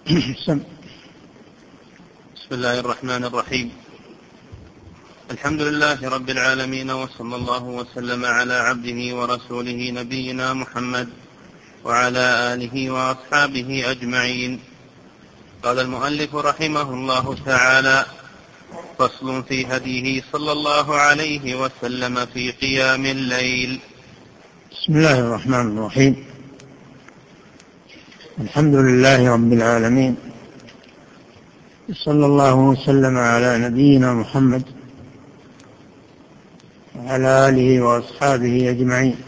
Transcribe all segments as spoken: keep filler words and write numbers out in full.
سم. بسم الله الرحمن الرحيم. الحمد لله رب العالمين، وصلى الله وسلم على عبده ورسوله نبينا محمد وعلى آله وأصحابه أجمعين. قال المؤلف رحمه الله تعالى: فصل في هديه صلى الله عليه وسلم في قيام الليل. بسم الله الرحمن الرحيم. الحمد لله رب العالمين، صلى الله وسلم على نبينا محمد وعلى آله وأصحابه أجمعين.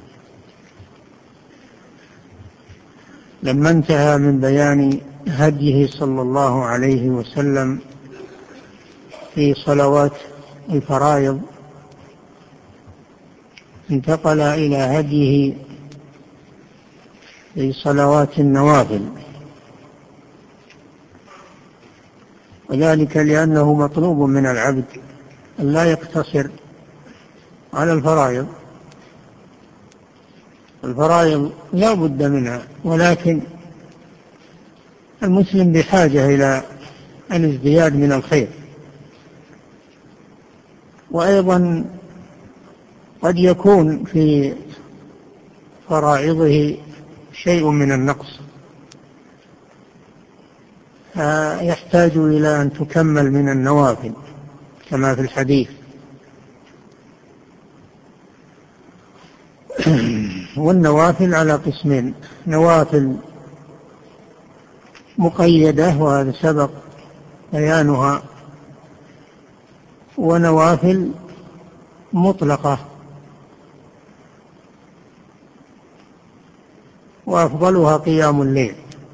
لما انتهى من بيان هديه صلى الله عليه وسلم في صلوات الفرائض، انتقل إلى هديه في صلوات النوافل، وذلك لأنه مطلوب من العبد أن لا يقتصر على الفرائض. الفرائض لا بد منها، ولكن المسلم بحاجة إلى الازدياد من الخير، وأيضا قد يكون في فرائضه شيء من النقص، فيحتاج إلى أن تكمل من النوافل كما في الحديث. والنوافل على قسمين: نوافل مقيدة وهذا سبق بيانها، ونوافل مطلقة، وأفضلها قيام الليل.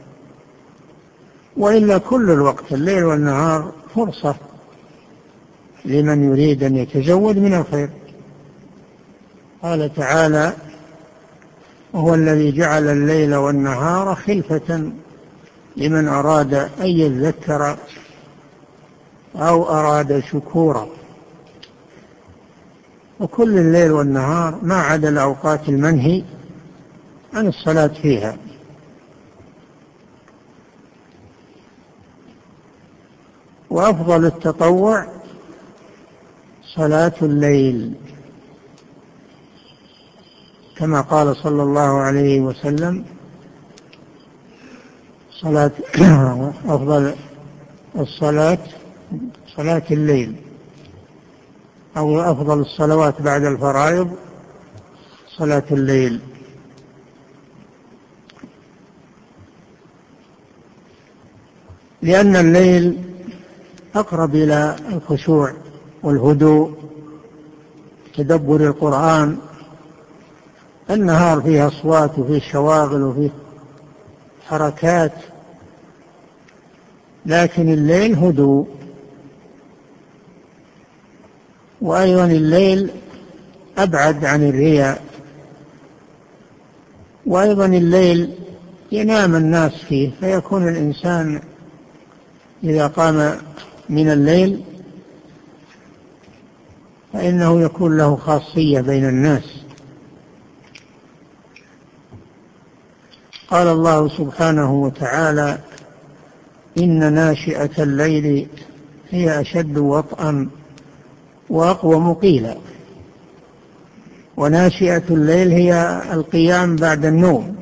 وإلا كل الوقت الليل والنهار فرصة لمن يريد أن يتزود من الخير. قال تعالى: وهو الذي جعل الليل والنهار خلفة لمن أراد أن يذكر أو أراد شكورا. وكل الليل والنهار ما عدا الأوقات المنهي عن الصلاة فيها. وأفضل التطوع صلاة الليل، كما قال صلى الله عليه وسلم: صلاة أفضل الصلاة صلاة الليل، أو أفضل الصلوات بعد الفرائض صلاة الليل. لأن الليل أقرب إلى الخشوع والهدوء، تدبر القرآن. النهار فيه أصوات وفيه شواغل وفيه حركات، لكن الليل هدوء. وأيضا الليل أبعد عن الرياء، وأيضا الليل ينام الناس فيه، فيكون الإنسان إذا قام من الليل فإنه يكون له خاصية بين الناس. قال الله سبحانه وتعالى: إن ناشئة الليل هي أشد وطئا وأقوم قيلا. وناشئة الليل هي القيام بعد النوم.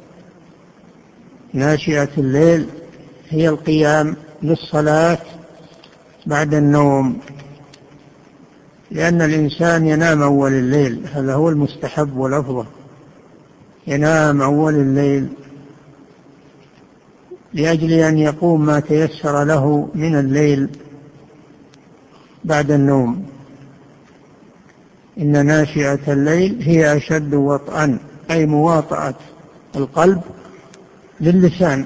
ناشئة الليل هي القيام للصلاة بعد النوم، لأن الإنسان ينام أول الليل، هذا هو المستحب والأفضل، ينام أول الليل لأجل أن يقوم ما تيسر له من الليل بعد النوم. إن ناشئة الليل هي أشد وطئا، أي مواطأة القلب للسان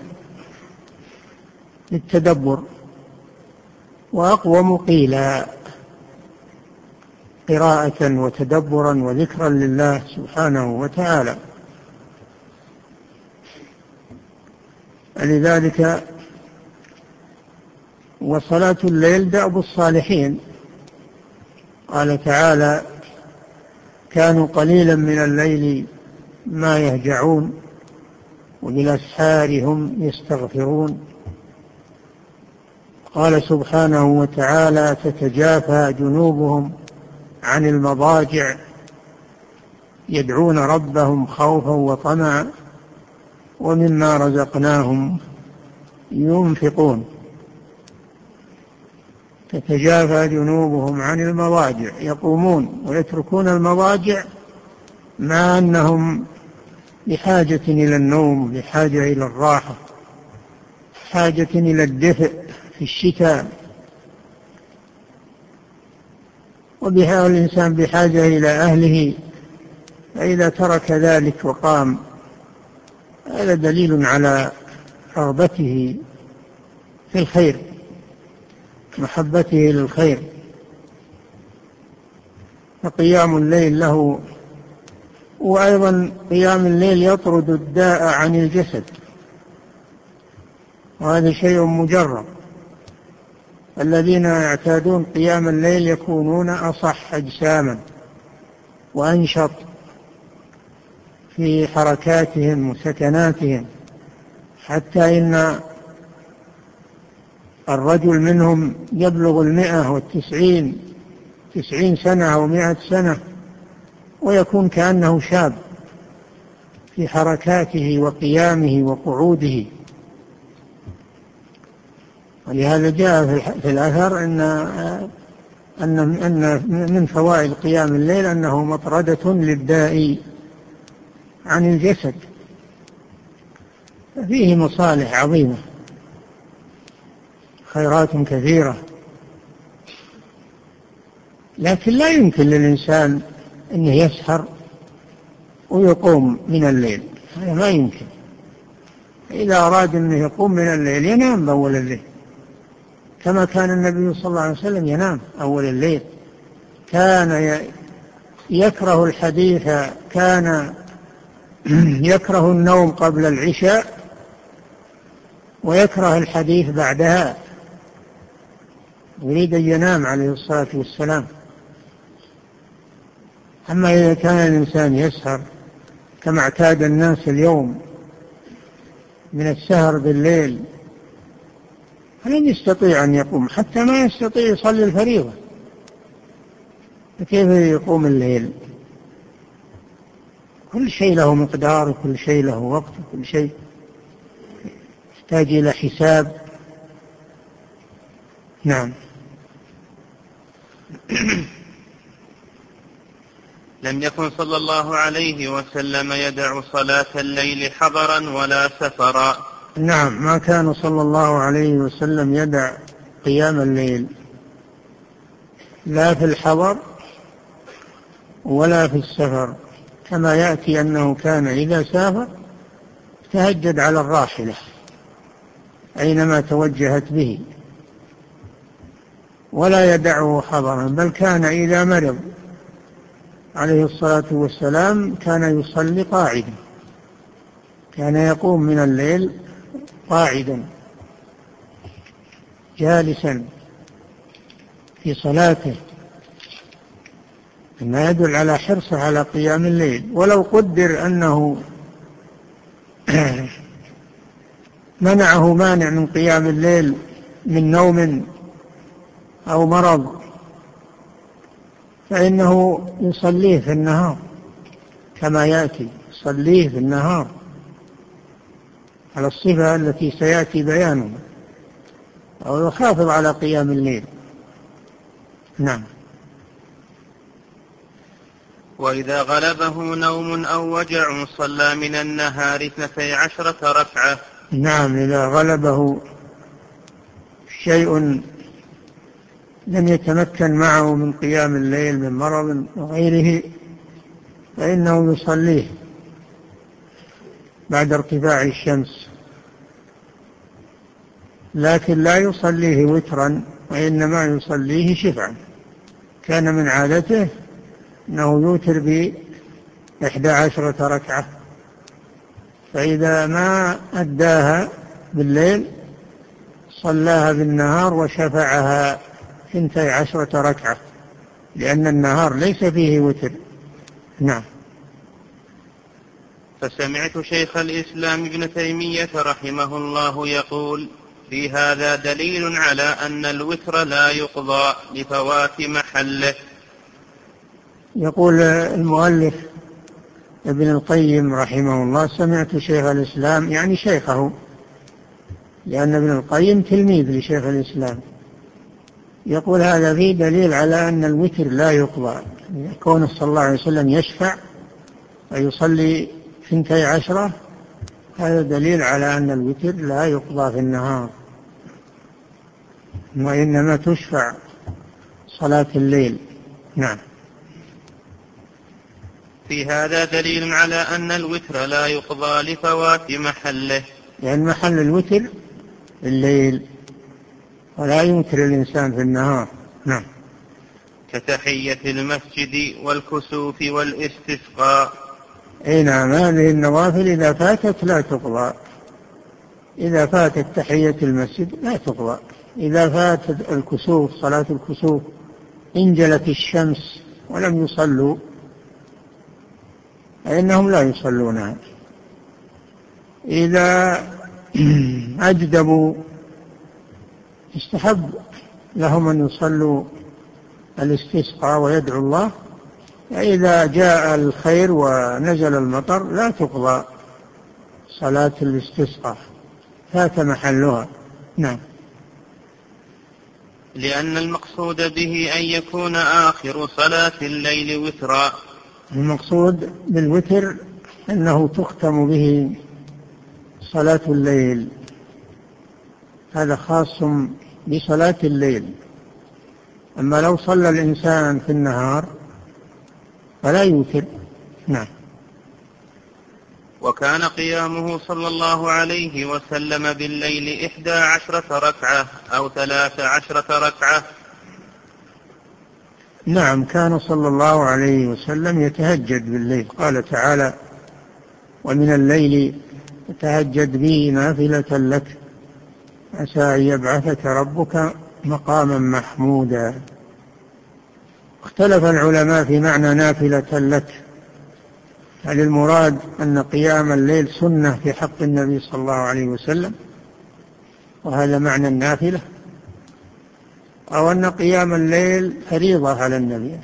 للتدبر، وأقوم قيلا، قراءة وتدبرا وذكرا لله سبحانه وتعالى. لذلك وصلاة الليل دأب الصالحين. قال تعالى: كانوا قليلا من الليل ما يهجعون وبالأسحار هم يستغفرون. قال سبحانه وتعالى: تتجافى جنوبهم عن المضاجع يدعون ربهم خوفا وطمعا ومما رزقناهم ينفقون. تتجافى جنوبهم عن المضاجع، يقومون ويتركون المضاجع مع أنهم بحاجة إلى النوم، بحاجة إلى الراحة، حاجة إلى الدفء في الشتاء، وبها الإنسان بحاجة إلى أهله، فإذا ترك ذلك وقام هذا دليل على رغبته في الخير، محبته للخير. فقيام الليل له، وأيضا قيام الليل يطرد الداء عن الجسد، وهذا شيء مجرب. الذين يعتادون قيام الليل يكونون أصح أجساما وأنشط في حركاتهم وسكناتهم، حتى إن الرجل منهم يبلغ المئة والتسعين تسعين سنة أو مئة سنة ويكون كأنه شاب في حركاته وقيامه وقعوده. ولهذا جاء في الأثر إن أن أن من فوائد قيام الليل أنه مطردة للداء عن الجسد، فيه مصالح عظيمة، خيرات كثيرة. لكن لا يمكن للإنسان أنه يسهر ويقوم من الليل، هذا ما يمكن. إذا أراد أنه يقوم من الليل ينام أول الليل، كما كان النبي صلى الله عليه وسلم ينام أول الليل. كان يكره الحديث، كان يكره النوم قبل العشاء ويكره الحديث بعدها، يريد أن ينام عليه الصلاة والسلام. أما إذا كان الإنسان يسهر كما اعتاد الناس اليوم من السهر بالليل، فلن يستطيع أن يقوم، حتى ما يستطيع يصلي الفريضة، فكيف يقوم الليل؟ كل شيء له مقدار، وكل شيء له وقت، وكل شيء يحتاج إلى حساب. نعم. لم يكن صلى الله عليه وسلم يدع صلاة الليل حضرا ولا سفرا. نعم، ما كان صلى الله عليه وسلم يدع قيام الليل لا في الحضر ولا في السفر، كما يأتي أنه كان إذا سافر تهجد على الراحلة أينما توجهت به، ولا يدعه حضرا، بل كان إذا مرض عليه الصلاة والسلام كان يصلي قاعدا، كان يقوم من الليل قاعدا جالسا في صلاته، ما يدل على حرصه على قيام الليل. ولو قدر أنه منعه مانع من قيام الليل من نوم أو مرض فإنه يصليه في النهار، كما يأتي يصليه في النهار على الصفة التي سيأتي بيانها، أو يحافظ على قيام الليل. نعم. وإذا غلبه نوم أو وجع صلى من النهار اثنتي عشرة ركعة. نعم، إذا غلبه شيء لم يتمكن معه من قيام الليل من مرض وغيره فإنه يصليه بعد ارتفاع الشمس، لكن لا يصليه وترا، وإنما يصليه شفعا. كان من عادته أنه يوتر بإحدى عشرة ركعة، فإذا ما أداها بالليل صلاها بالنهار وشفعها ثنتي عشرة ركعة، لأن النهار ليس فيه وتر. نعم. فسمعت شيخ الإسلام ابن تيمية رحمه الله يقول: في هذا دليل على أن الوتر لا يقضى لفوات محله. يقول المؤلف ابن القيم رحمه الله: سمعت شيخ الإسلام، يعني شيخه، لأن ابن القيم تلميذ لشيخ الإسلام، يقول هذا فيه دليل على أن الوتر لا يقضى. كونه صلى الله عليه وسلم يشفع ويصلي ثنتي عشرة، هذا دليل على أن الوتر لا يقضى في النهار، وإنما تشفع صلاة الليل. نعم. في هذا دليل على أن الوتر لا يقضى لفوات محله، لأن محل الوتر الليل، ولا يوتر الإنسان في النهار. نعم. كتحية المسجد والكسوف والاستسقاء. أي نعم، هذه النوافل إذا فاتت لا تقضى. إذا فاتت تحية المسجد لا تقضى. إذا فاتت الكسوف، صلاة الكسوف، انجلت الشمس ولم يصلوا فإنهم لا يصلونها. إذا أجدبوا استحب لهم أن يصلوا الاستسقاء ويدعو الله. فإذا جاء الخير ونزل المطر لا تقضى صلاة الاستسقاء، فات محلها. نعم. لأن المقصود به أن يكون آخر صلاة الليل وترا. المقصود بالوتر أنه تختم به صلاة الليل، هذا خاص بصلاة الليل. أما لو صلى الإنسان في النهار فلا يوتر. نعم. وكان قيامه صلى الله عليه وسلم بالليل إحدى عشرة ركعة أو ثلاث عشرة ركعة. نعم، كان صلى الله عليه وسلم يتهجد بالليل، قال تعالى: ومن الليل فتهجد به نافلة لك عسى أن يبعثك ربك مقاما محمودا. اختلف العلماء في معنى نافلة لك، هل المراد أن قيام الليل سنة في حق النبي صلى الله عليه وسلم وهذا معنى النافلة، أو أن قيام الليل فريضة على النبي؟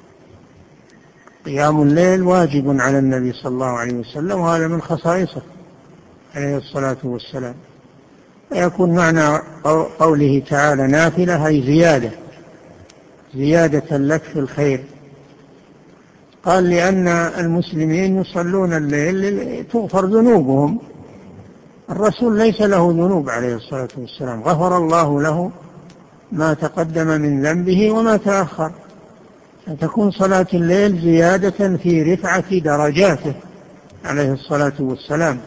قيام الليل واجب على النبي صلى الله عليه وسلم، وهذا من خصائصه عليه الصلاة والسلام. فيكون معنى قوله تعالى نافلة أي زيادة، زيادة لك في الخير. قال لأن المسلمين يصلون الليل تغفر ذنوبهم، الرسول ليس له ذنوب عليه الصلاة والسلام، غفر الله له ما تقدم من ذنبه وما تأخر، فتكون صلاة الليل زيادة في رفعة درجاته عليه الصلاة والسلام.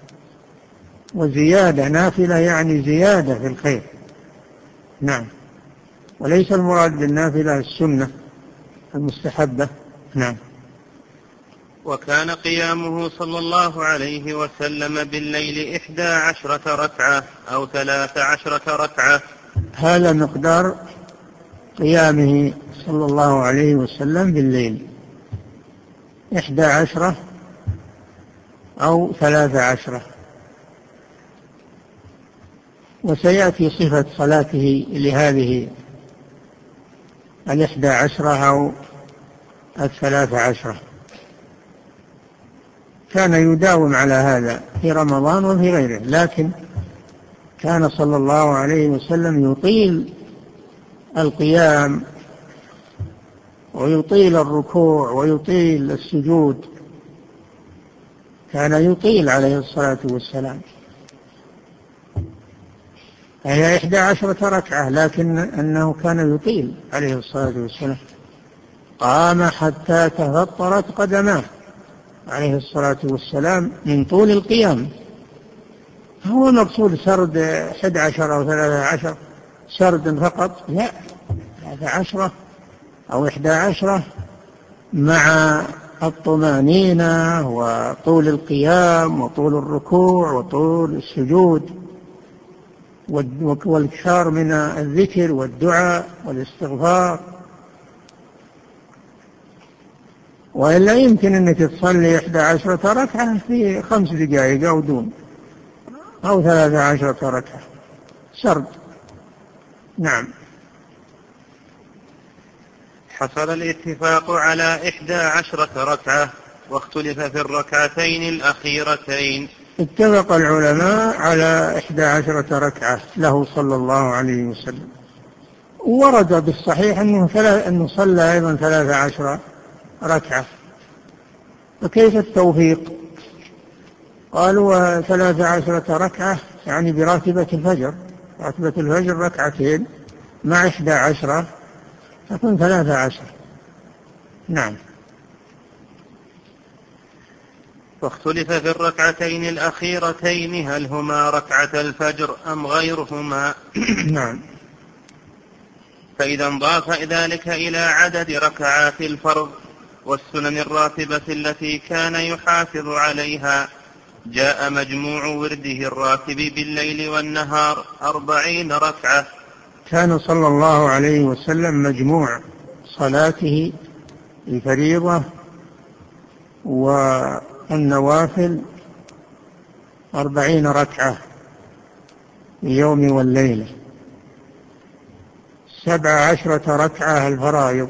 وزيادة نافلة يعني زيادة في الخير. نعم. وليس المراد بالنافلة السنة المستحبة. نعم. وكان قيامه صلى الله عليه وسلم بالليل إحدى عشرة ركعة أو ثلاث عشرة ركعة. هذا مقدار قيامه صلى الله عليه وسلم بالليل، إحدى عشرة أو ثلاث عشرة. وسيأتي صفة صلاته لهذه الإحدى عشرة أو الثلاث عشرة. كان يداوم على هذا في رمضان وفي غيره، لكن كان صلى الله عليه وسلم يطيل القيام ويطيل الركوع ويطيل السجود، كان يطيل عليه الصلاة والسلام. هي إحدى عشرة ركعة، لكن أنه كان يطيل عليه الصلاة والسلام. قام حتى تفطرت قدماه عليه الصلاة والسلام من طول القيام. هو مقصود سرد إحدى عشر أو ثلاثة عشر سرد فقط؟ لا، ثلاثة عشرة أو إحدى عشرة مع الطمانينة وطول القيام وطول الركوع وطول السجود والإكثار من الذكر والدعاء والاستغفار. وإلا يمكن أنك تصلي إحدى عشرة ركعة في خمس دقائق أو دون، أو ثلاثة عشرة ركعة. سرد. نعم. حصل الاتفاق على إحدى عشرة ركعة واختلف في الركعتين الأخيرتين. اتفق العلماء على إحدى عشرة ركعة له صلى الله عليه وسلم، ورد بالصحيح أنه, أنه صلى أيضا ثلاث عشر ركعة. فكيف التوفيق؟ قالوا ثلاث عشرة ركعة يعني براتبة الفجر، راتبة الفجر ركعتين مع إحدى عشرة تكون ثلاث عشر. نعم. واختلف في الركعتين الأخيرتين هل هما ركعة الفجر أم غيرهما. نعم. فإذا انضاف ذلك إلى عدد ركعات الفرض والسنن الراتبة التي كان يحافظ عليها جاء مجموع ورده الراتب بالليل والنهار أربعين ركعة. كان صلى الله عليه وسلم مجموع صلاته الفريضة والنوافل أربعين ركعة في اليوم والليلة، سبع عشرة ركعة الفرائض،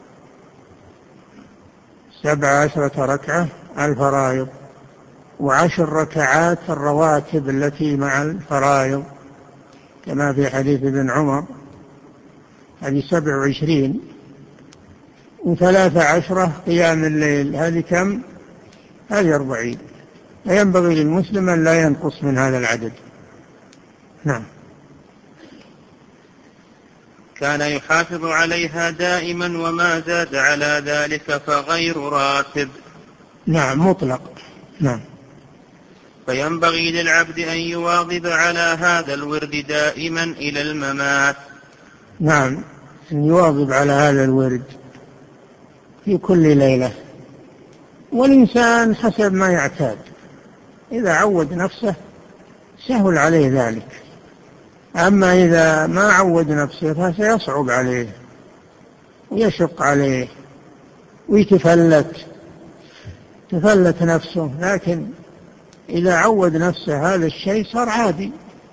سبع عشرة ركعة الفرائض، وعشر ركعات الرواتب التي مع الفرائض كما في حديث ابن عمر هذه سبع وعشرين، وثلاث عشرة قيام الليل هذه كم؟ هذه أربعين. فينبغي للمسلم أن لا ينقص من هذا العدد. نعم. كان يحافظ عليها دائما وما زاد على ذلك فغير راتب. نعم مطلق. نعم. فينبغي للعبد أن يواظب على هذا الورد دائما إلى الممات. نعم، أن يواظب على هذا الورد في كل ليلة، والإنسان حسب ما يعتاد، إذا عود نفسه سهل عليه ذلك، أما إذا ما عود نفسه فسيصعب عليه ويشق عليه ويتفلت تفلت نفسه. لكن إذا عود نفسه هذا الشيء صار عادي،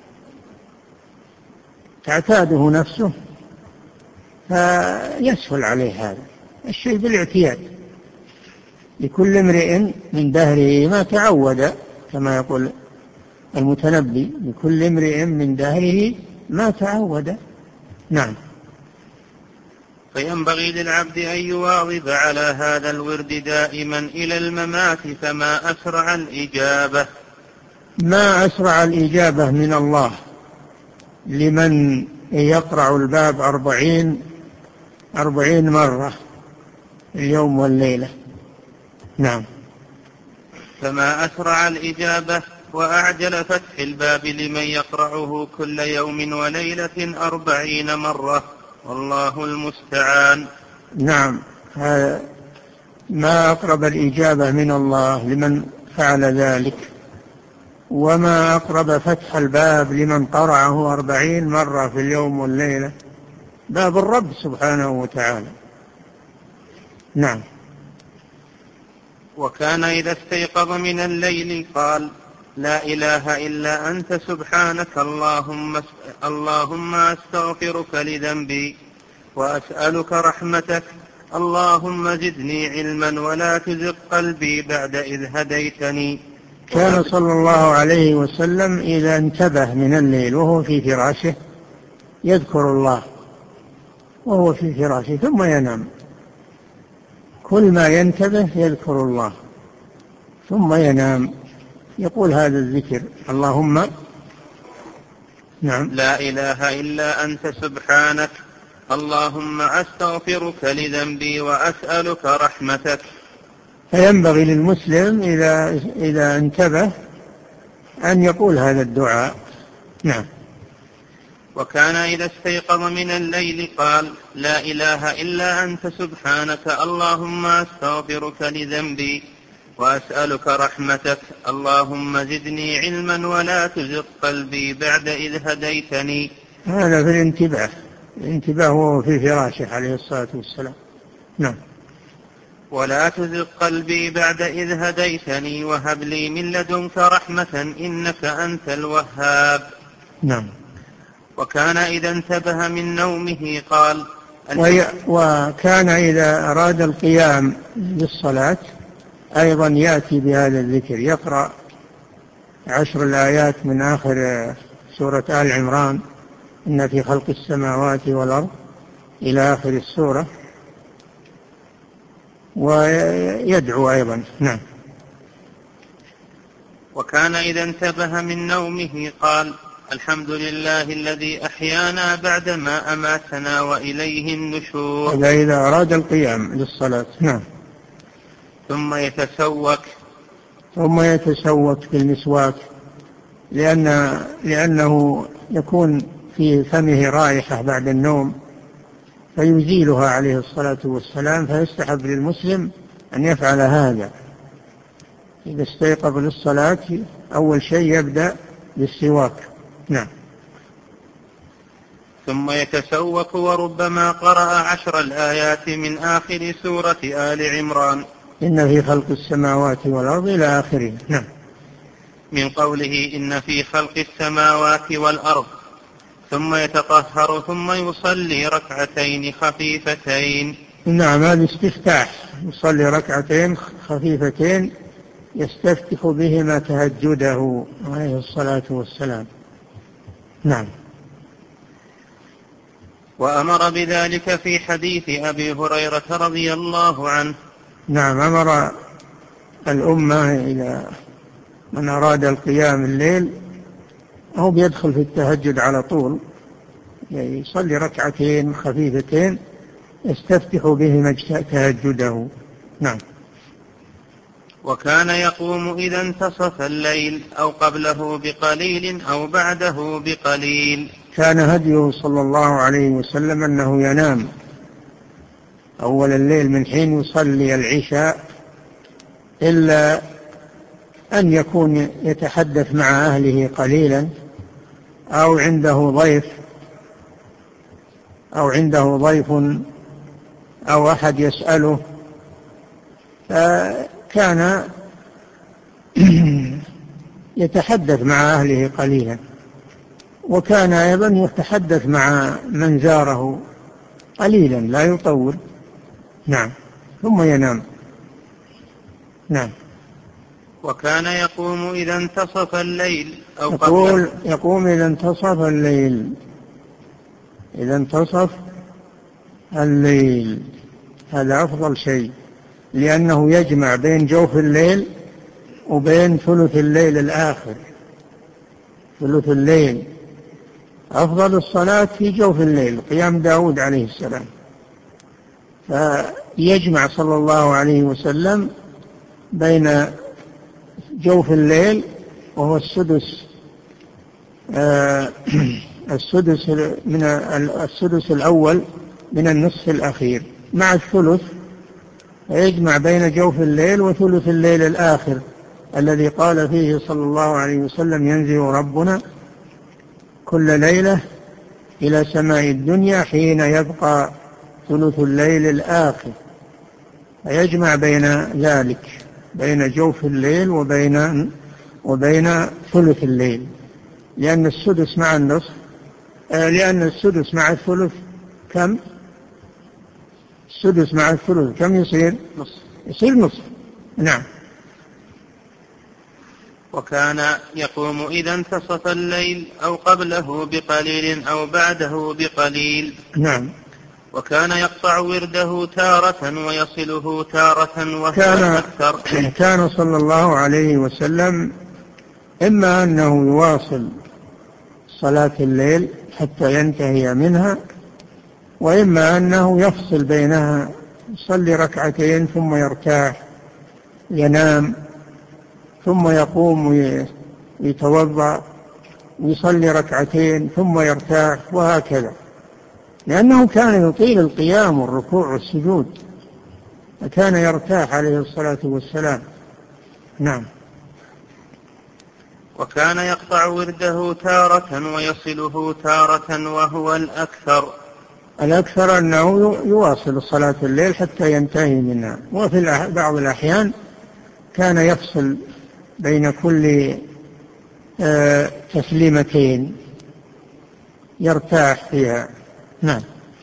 تعتاده نفسه فيسهل عليه هذا الشيء بالاعتياد. لكل امرئ من دهره ما تعود، كما يقول المتنبي، لكل امرئ من دهره ما تعود. نعم. فينبغي للعبد أن يواظب على هذا الورد دائما إلى الممات، فما أسرع الإجابة. ما أسرع الإجابة من الله لمن يقرع الباب أربعين أربعين مرة اليوم والليلة. نعم. فما أسرع الإجابة وأعجل فتح الباب لمن يقرعه كل يوم وليلة أربعين مرة، والله المستعان. نعم، ما أقرب الإجابة من الله لمن فعل ذلك، وما أقرب فتح الباب لمن قرعه أربعين مرة في اليوم والليلة، باب الرب سبحانه وتعالى. نعم. وكان إذا استيقظ من الليل قال: لا إله إلا أنت سبحانك اللهم اللهم أستغفرك لذنبي وأسألك رحمتك اللهم زدني علما ولا تزغ قلبي بعد إذ هديتني. كان صلى الله عليه وسلم إذا انتبه من الليل وهو في فراشه يذكر الله وهو في فراشه ثم ينام، كل ما ينتبه يذكر الله ثم ينام، يقول هذا الذكر: اللهم نعم لا إله إلا أنت سبحانك اللهم أستغفرك لذنبي وأسألك رحمتك. فينبغي للمسلم إذا, إذا انتبه أن يقول هذا الدعاء. نعم. وكان إذا استيقظ من الليل قال: لا إله إلا أنت سبحانك اللهم أستغفرك لذنبي وأسألك رحمتك اللهم زدني علما ولا تزغ قلبي بعد إذ هديتني. هذا في الانتباه، الانتباه وهو في فراشه عليه الصلاة والسلام. نعم. ولا تزغ قلبي بعد إذ هديتني وهب لي من لدنك رحمة إنك أنت الوهاب. نعم. وكان إذا انتبه من نومه قال وكان إذا أراد القيام للصلاة أيضا يأتي بهذا الذكر، يقرأ عشر الآيات من آخر سورة آل عمران، إن في خلق السماوات والأرض إلى آخر السورة، ويدعو أيضا. نعم. وكان إذا انتبه من نومه قال الحمد لله الذي أحيانا بعدما أماتنا وإليه النشور. هذا إذا أراد القيام للصلاة. نعم. ثم يتسوك ثم يتسوك بالمسواك، لأن لأنه يكون في فمه رائحة بعد النوم فيزيلها عليه الصلاة والسلام، فيستحب للمسلم أن يفعل هذا إذا استيقظ للصلاة. أول شيء يبدأ بالسواك. نعم. ثم يتسوك وربما قرأ عشر الآيات من آخر سورة آل عمران، إن في خلق السماوات والأرض إلى آخره. نعم. من قوله إن في خلق السماوات والأرض، ثم يتطهر ثم يصلي ركعتين خفيفتين. نعم، هذا استفتاح، يصلي ركعتين خفيفتين يستفتح بهما تهجده عليه الصلاة والسلام. نعم. وأمر بذلك في حديث أبي هريرة رضي الله عنه. نعم، أمر الأمة إلى من أراد القيام الليل هو بيدخل في التهجد على طول، يصلي ركعتين خفيفتين يستفتح بهما تهجده. نعم. وكان يقوم إذا انتصف الليل أو قبله بقليل أو بعده بقليل. كان هديه صلى الله عليه وسلم أنه ينام أول الليل من حين يصلي العشاء، إلا أن يكون يتحدث مع أهله قليلا أو عنده ضيف أو عنده ضيف أو أحد يسأله، فكان يتحدث مع أهله قليلا. وكان أيضا يتحدث مع من زاره قليلا لا يطول. نعم. ثم ينام. نعم. وكان يقوم إذا انتصف الليل أو يقول يقوم إذا انتصف الليل، إذا انتصف الليل هذا أفضل شيء، لأنه يجمع بين جوف الليل وبين ثلث الليل الآخر. ثلث الليل أفضل الصلاة في جوف الليل، قيام داود عليه السلام، فيجمع صلى الله عليه وسلم بين جوف الليل وهو السدس آه السدس من السدس الأول من النصف الأخير مع الثلث، يجمع بين جوف الليل وثلث الليل الآخر الذي قال فيه صلى الله عليه وسلم ينزل ربنا كل ليلة إلى سماء الدنيا حين يبقى ثلث الليل الآخر، فيجمع بين ذلك، بين جوف الليل وبين وبين ثلث الليل، لأن السدس مع النصف آه لأن السدس مع الثلث كم؟ السدس مع الثلث كم يصير؟ نصف. يصير نصف. نعم. وكان يقوم إذا انتصف الليل أو قبله بقليل أو بعده بقليل. نعم. وكان يقطع ورده تارة ويصله تارة وهو كان أكثر. كان صلى الله عليه وسلم إما أنه يواصل صلاة الليل حتى ينتهي منها، وإما أنه يفصل بينها، يصلي ركعتين ثم يرتاح ينام، ثم يقوم ويتوضأ ويصلي ركعتين ثم يرتاح، وهكذا، لأنه كان يطيل القيام والركوع والسجود، فكان يرتاح عليه الصلاة والسلام. نعم. وكان يقطع ورده تارة ويصله تارة وهو الأكثر. الأكثر أنه يواصل صلاة الليل حتى ينتهي منها، وفي بعض الأحيان كان يفصل بين كل تسليمتين يرتاح فيها. نعم.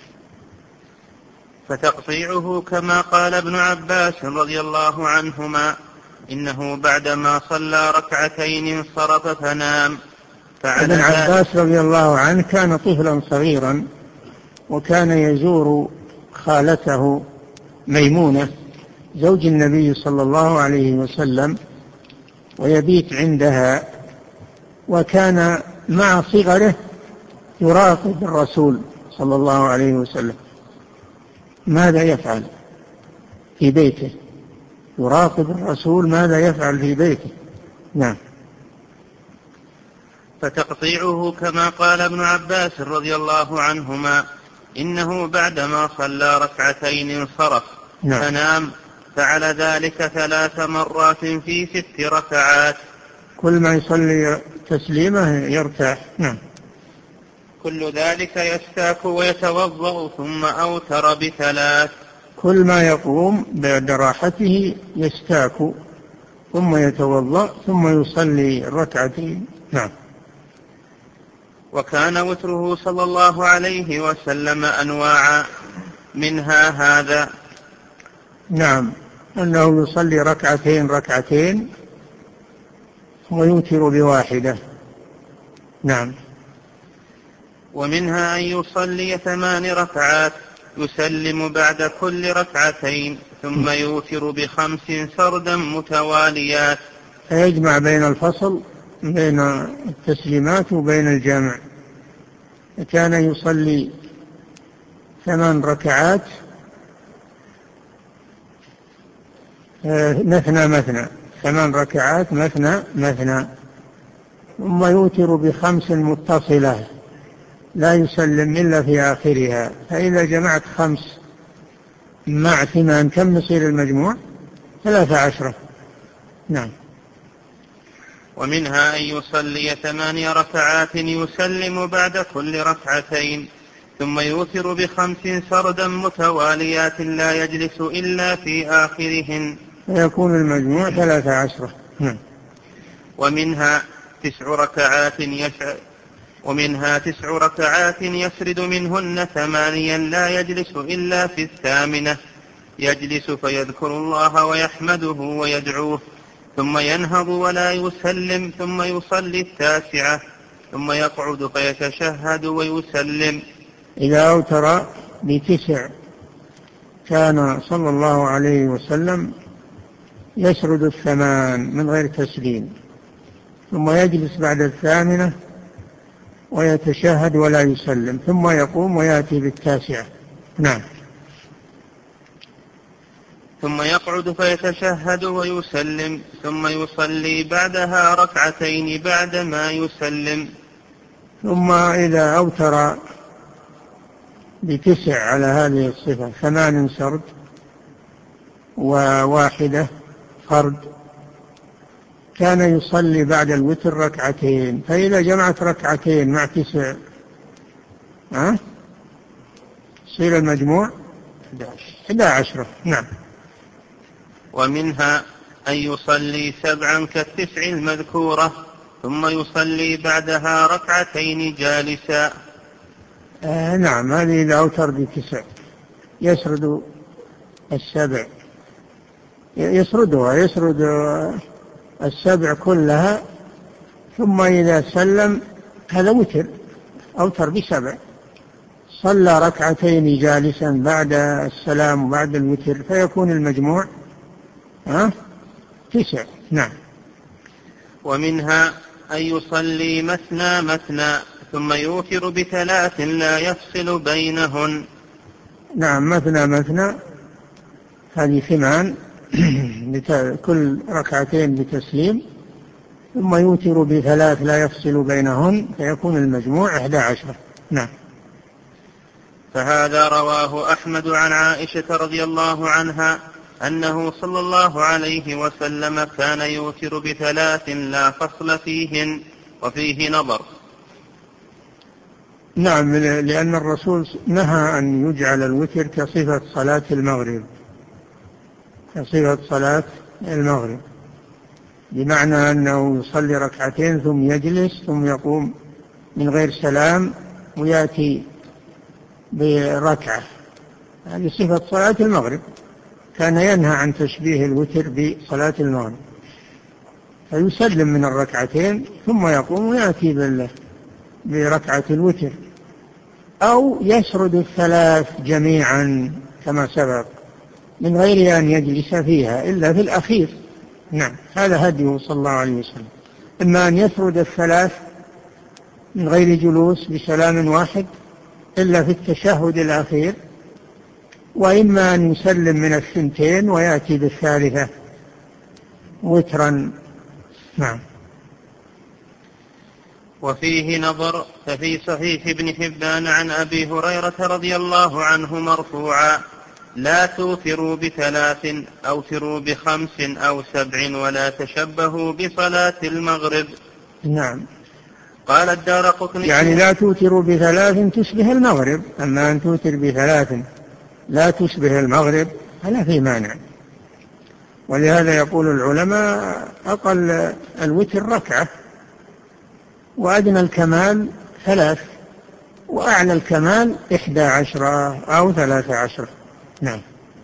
فتقطيعه كما قال ابن عباس رضي الله عنهما إنه بعدما صلى ركعتين انصرف فنام. ابن عباس رضي الله عنه كان طفلا صغيرا، وكان يزور خالته ميمونة زوج النبي صلى الله عليه وسلم ويبيت عندها، وكان مع صغره يراقب الرسول صلى الله عليه وسلم ماذا يفعل في بيته، يراقب الرسول ماذا يفعل في بيته. نعم. فتقطيعه كما قال ابن عباس رضي الله عنهما إنه بعدما صلى ركعتين انصرف. نعم. فنام. فعل ذلك ثلاث مرات في ست ركعات. كل ما يصلي تسليمه يرتاح. نعم. كل ذلك يستاك ويتوضأ ثم أوتر بثلاث. كل ما يقوم بعد راحته يستاك ثم يتوضأ ثم يصلي الركعتين. نعم. وكان وتره صلى الله عليه وسلم أنواعا منها هذا. نعم. أنه يصلي ركعتين ركعتين ويوتر بواحدة. نعم. ومنها أن يصلي ثمان ركعات يسلم بعد كل ركعتين ثم يوتر بخمس سردا متواليات. فيجمع بين الفصل بين التسليمات وبين الجمع. كان يصلي ثمان ركعات مثنى مثنى، ثمان ركعات مثنى مثنى، ثم يوتر بخمس متصلة لا يسلم إلا في آخرها. فإذا جمعت خمس مع ثمان كم يصير المجموع؟ ثلاثة عشرة. نعم. ومنها أن يصلي ثمان ركعات يسلم بعد كل ركعتين ثم يوتر بخمس سردا متواليات لا يجلس إلا في آخرهن فيكون المجموع ثلاثة عشرة. نعم. ومنها تسع ركعات يشعر ومنها تسع ركعات يسرد منهن ثمانيا لا يجلس إلا في الثامنة، يجلس فيذكر الله ويحمده ويدعوه ثم ينهض ولا يسلم ثم يصلي التاسعة ثم يقعد فيتشهد ويسلم. إذا أوتر بتسع كان صلى الله عليه وسلم يسرد الثمان من غير تسليم ثم يجلس بعد الثامنة ويتشهد ولا يسلم ثم يقوم ويأتي بالتاسعة. نعم. ثم يقعد فيتشهد ويسلم ثم يصلي بعدها ركعتين بعدما يسلم. ثم إذا أوتر بتسع على هذه الصفة، ثمان سرد وواحدة فرد، كان يصلي بعد الوتر ركعتين. فإذا جمعت ركعتين مع تسع ها يصير المجموع إحدى عشرة. نعم. ومنها أن يصلي سبعا كالتسع المذكورة ثم يصلي بعدها ركعتين جالسا. آه نعم. هذه إذا أوتر بتسع يسرد السبع، يسردها يسرد السبع كلها، ثم إذا سلم هذا وتر أوتر بسبع، صلى ركعتين جالسا بعد السلام وبعد الوتر فيكون المجموع ها تسع. نعم. ومنها أن يصلي مثنى مثنى ثم يوتر بثلاث لا يفصل بينهن. نعم. مثنى مثنى هذه ثمان كل ركعتين بتسليم ثم يوتر بثلاث لا يفصل بينهن فيكون المجموع إحدى عشرة. نعم. فهذا رواه أحمد عن عائشة رضي الله عنها أنه صلى الله عليه وسلم كان يوتر بثلاث لا فصل فيهن، وفيه نظر. نعم. لأن الرسول نهى أن يجعل الوتر كصفة صلاة المغرب، كصفة صلاة المغرب، بمعنى أنه يصلي ركعتين ثم يجلس ثم يقوم من غير سلام ويأتي بركعة. هذه صفة صلاة المغرب، كان ينهى عن تشبيه الوتر بصلاة المغرب، فيسلم من الركعتين ثم يقوم ويأتي بركعة الوتر، أو يسرد الثلاث جميعا كما سبق من غير أن يجلس فيها إلا في الأخير. نعم، هذا هديه صلى الله عليه وسلم، إما أن يسرد الثلاث من غير جلوس بسلام واحد إلا في التشهد الأخير، وإما أن يسلم من الثنتين ويأتي بالثالثة وترا. نعم. وفيه نظر. ففي صحيح ابن حبان عن أبي هريرة رضي الله عنه مرفوعا: لا توتروا بثلاث، أوتروا بخمس أو سبع، ولا تشبهوا بصلاة المغرب. نعم. قال الدارقطني يعني لا توتروا بثلاث تشبه المغرب، أما أن توتر بثلاث لا تشبه المغرب فلا في مانع. ولهذا يقول العلماء أقل الوتر ركعة، وأدنى الكمال ثلاث، وأعلى الكمال إحدى عشرة أو ثلاثة عشر. نعم.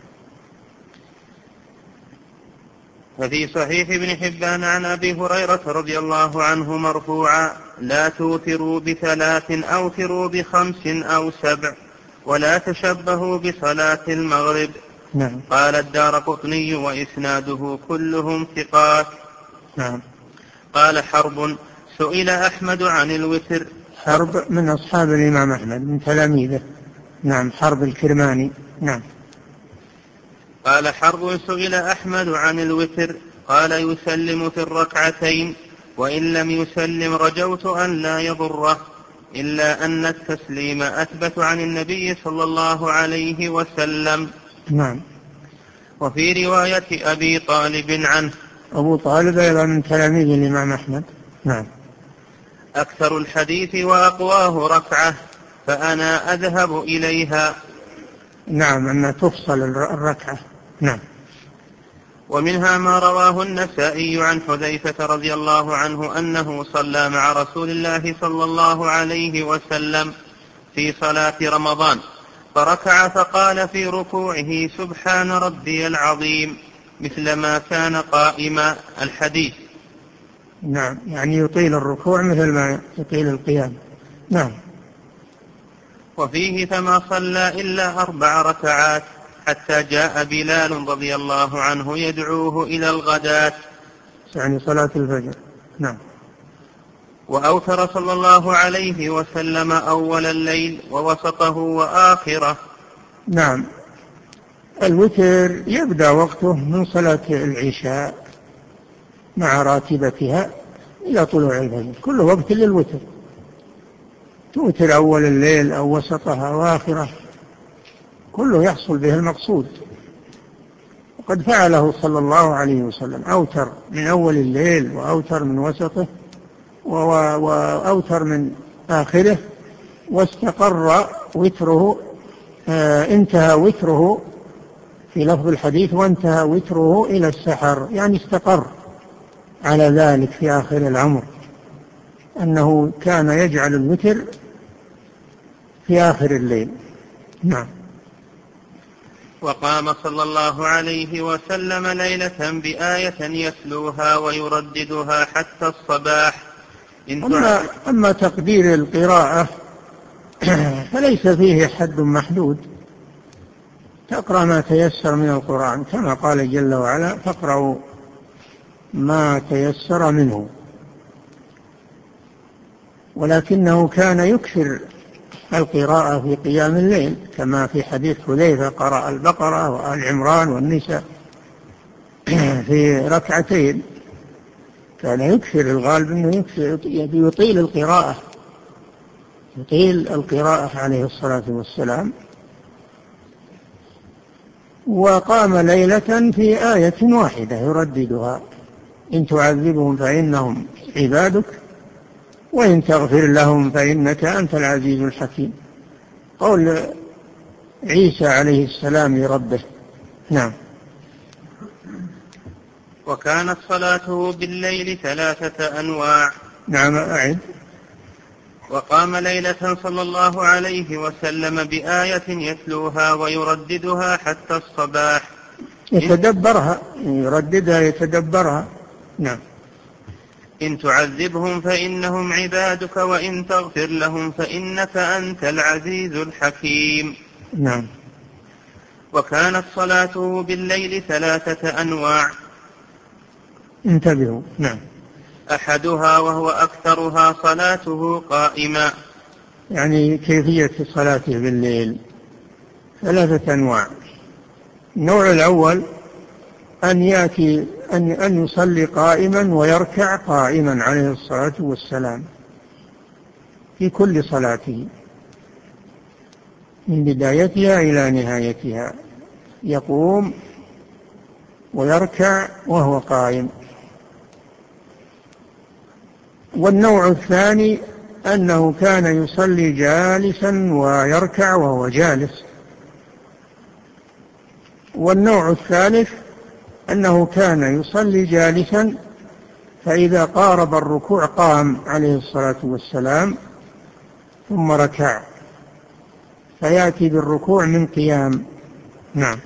ففي صحيح ابن حبان عن أبي هريرة رضي الله عنه مرفوعا: لا توتروا بثلاث، أوتروا بخمس أو سبع، ولا تشبهوا بصلاة المغرب. نعم. قال الدارقطني: وإسناده كلهم ثقات. نعم. قال حرب: سئل أحمد عن الوتر. حرب من أصحاب الإمام أحمد من تلاميذه. نعم، حرب الكرماني. نعم. قال حرب: سئل أحمد عن الوتر، قال: يسلم في الركعتين، وإن لم يسلم رجوت أن لا يضره، إلا أن التسليم أثبت عن النبي صلى الله عليه وسلم. نعم. وفي رواية أبي طالب عنه: أبو طالب أيضا من تلاميذ الإمام أحمد. نعم. أكثر الحديث وأقواه ركعة، فأنا أذهب إليها. نعم، أن تفصل الركعة. نعم. ومنها ما رواه النسائي عن حذيفة رضي الله عنه أنه صلى مع رسول الله صلى الله عليه وسلم في صلاة رمضان، فركع فقال في ركوعه: سبحان ربي العظيم، مثل ما كان قائما. الحديث. نعم، يعني يطيل الركوع مثل ما يطيل القيام. نعم. وفيه: فما صلى إلا أربع ركعات حتى جاء بلال رضي الله عنه يدعوه إلى الغداة، يعني صلاة الفجر. نعم. وأوتر صلى الله عليه وسلم أول الليل ووسطه وآخره. نعم. الوتر يبدأ وقته من صلاة العشاء مع راتبتها إلى طلوع الفجر، كل وقت للوتر، توتر أول الليل أو وسطها وآخره، كله يحصل به المقصود. وقد فعله صلى الله عليه وسلم، أوتر من أول الليل وأوتر من وسطه وأوتر من آخره، واستقر وتره، آه انتهى وتره في لفظ الحديث: وانتهى وتره إلى السحر، يعني استقر على ذلك في آخر العمر، أنه كان يجعل الوتر في آخر الليل. نعم. وقام صلى الله عليه وسلم ليلة بآية يتلوها ويرددها حتى الصباح. أما, أما تقدير القراءة فليس فيه حد محدود، تقرأ ما تيسر من القرآن، كما قال جل وعلا: فاقرأوا ما تيسر منه. ولكنه كان يكثر القراءة في قيام الليل، كما في حديث حذيفة: قرأ البقرة وآل عمران والنساء في ركعتين. كان يكثر، الغالب أنه يكثر يطيل القراءة يطيل القراءة عليه الصلاة والسلام. وقام ليلة في آية واحدة يرددها: إن تعذبهم فإنهم عبادك، وإن تغفر لهم فإنك أنت العزيز الحكيم، قول عيسى عليه السلام لربه. نعم. وكانت صلاته بالليل ثلاثة أنواع. نعم، أعد. وقام ليلة صلى الله عليه وسلم بآية يتلوها ويرددها حتى الصباح يتدبرها، يرددها يتدبرها. نعم. إن تعذبهم فإنهم عبادك وإن تغفر لهم فإنك أنت العزيز الحكيم. نعم. وكانت صلاته بالليل ثلاثة أنواع. انتبهوا. نعم. أحدها وهو أكثرها صلاته قائما، يعني كيفية صلاته بالليل ثلاثة أنواع. النوع الأول أن يأتي أن أن يصلي قائما ويركع قائما عليه الصلاة والسلام في كل صلاته من بدايتها إلى نهايتها، يقوم ويركع وهو قائم. والنوع الثاني أنه كان يصلي جالسا ويركع وهو جالس. والنوع الثالث أنه كان يصلي جالسا فإذا قارب الركوع قام عليه الصلاة والسلام ثم ركع فيأتي بالركوع من قيام. نعم.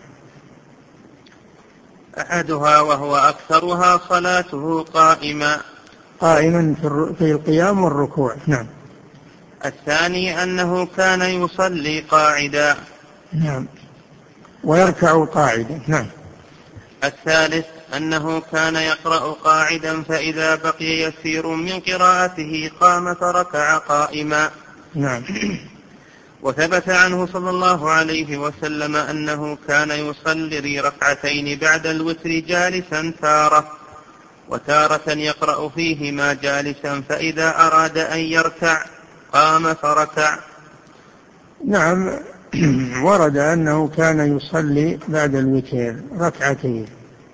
أحدها وهو أكثرها صلاته قائما، قائما في القيام والركوع. نعم. الثاني أنه كان يصلي قاعدا. نعم. ويركع قاعدا. نعم. الثالث أنه كان يقرأ قاعدا فإذا بقي يسير من قراءته قام فركع قائما. نعم. وثبت عنه صلى الله عليه وسلم أنه كان يصلي ركعتين بعد الوتر جالسا تارة، وتارة يقرأ فيهما جالسا فإذا أراد أن يركع قام فركع. نعم. ورد أنه كان يصلي بعد الوتر ركعتين،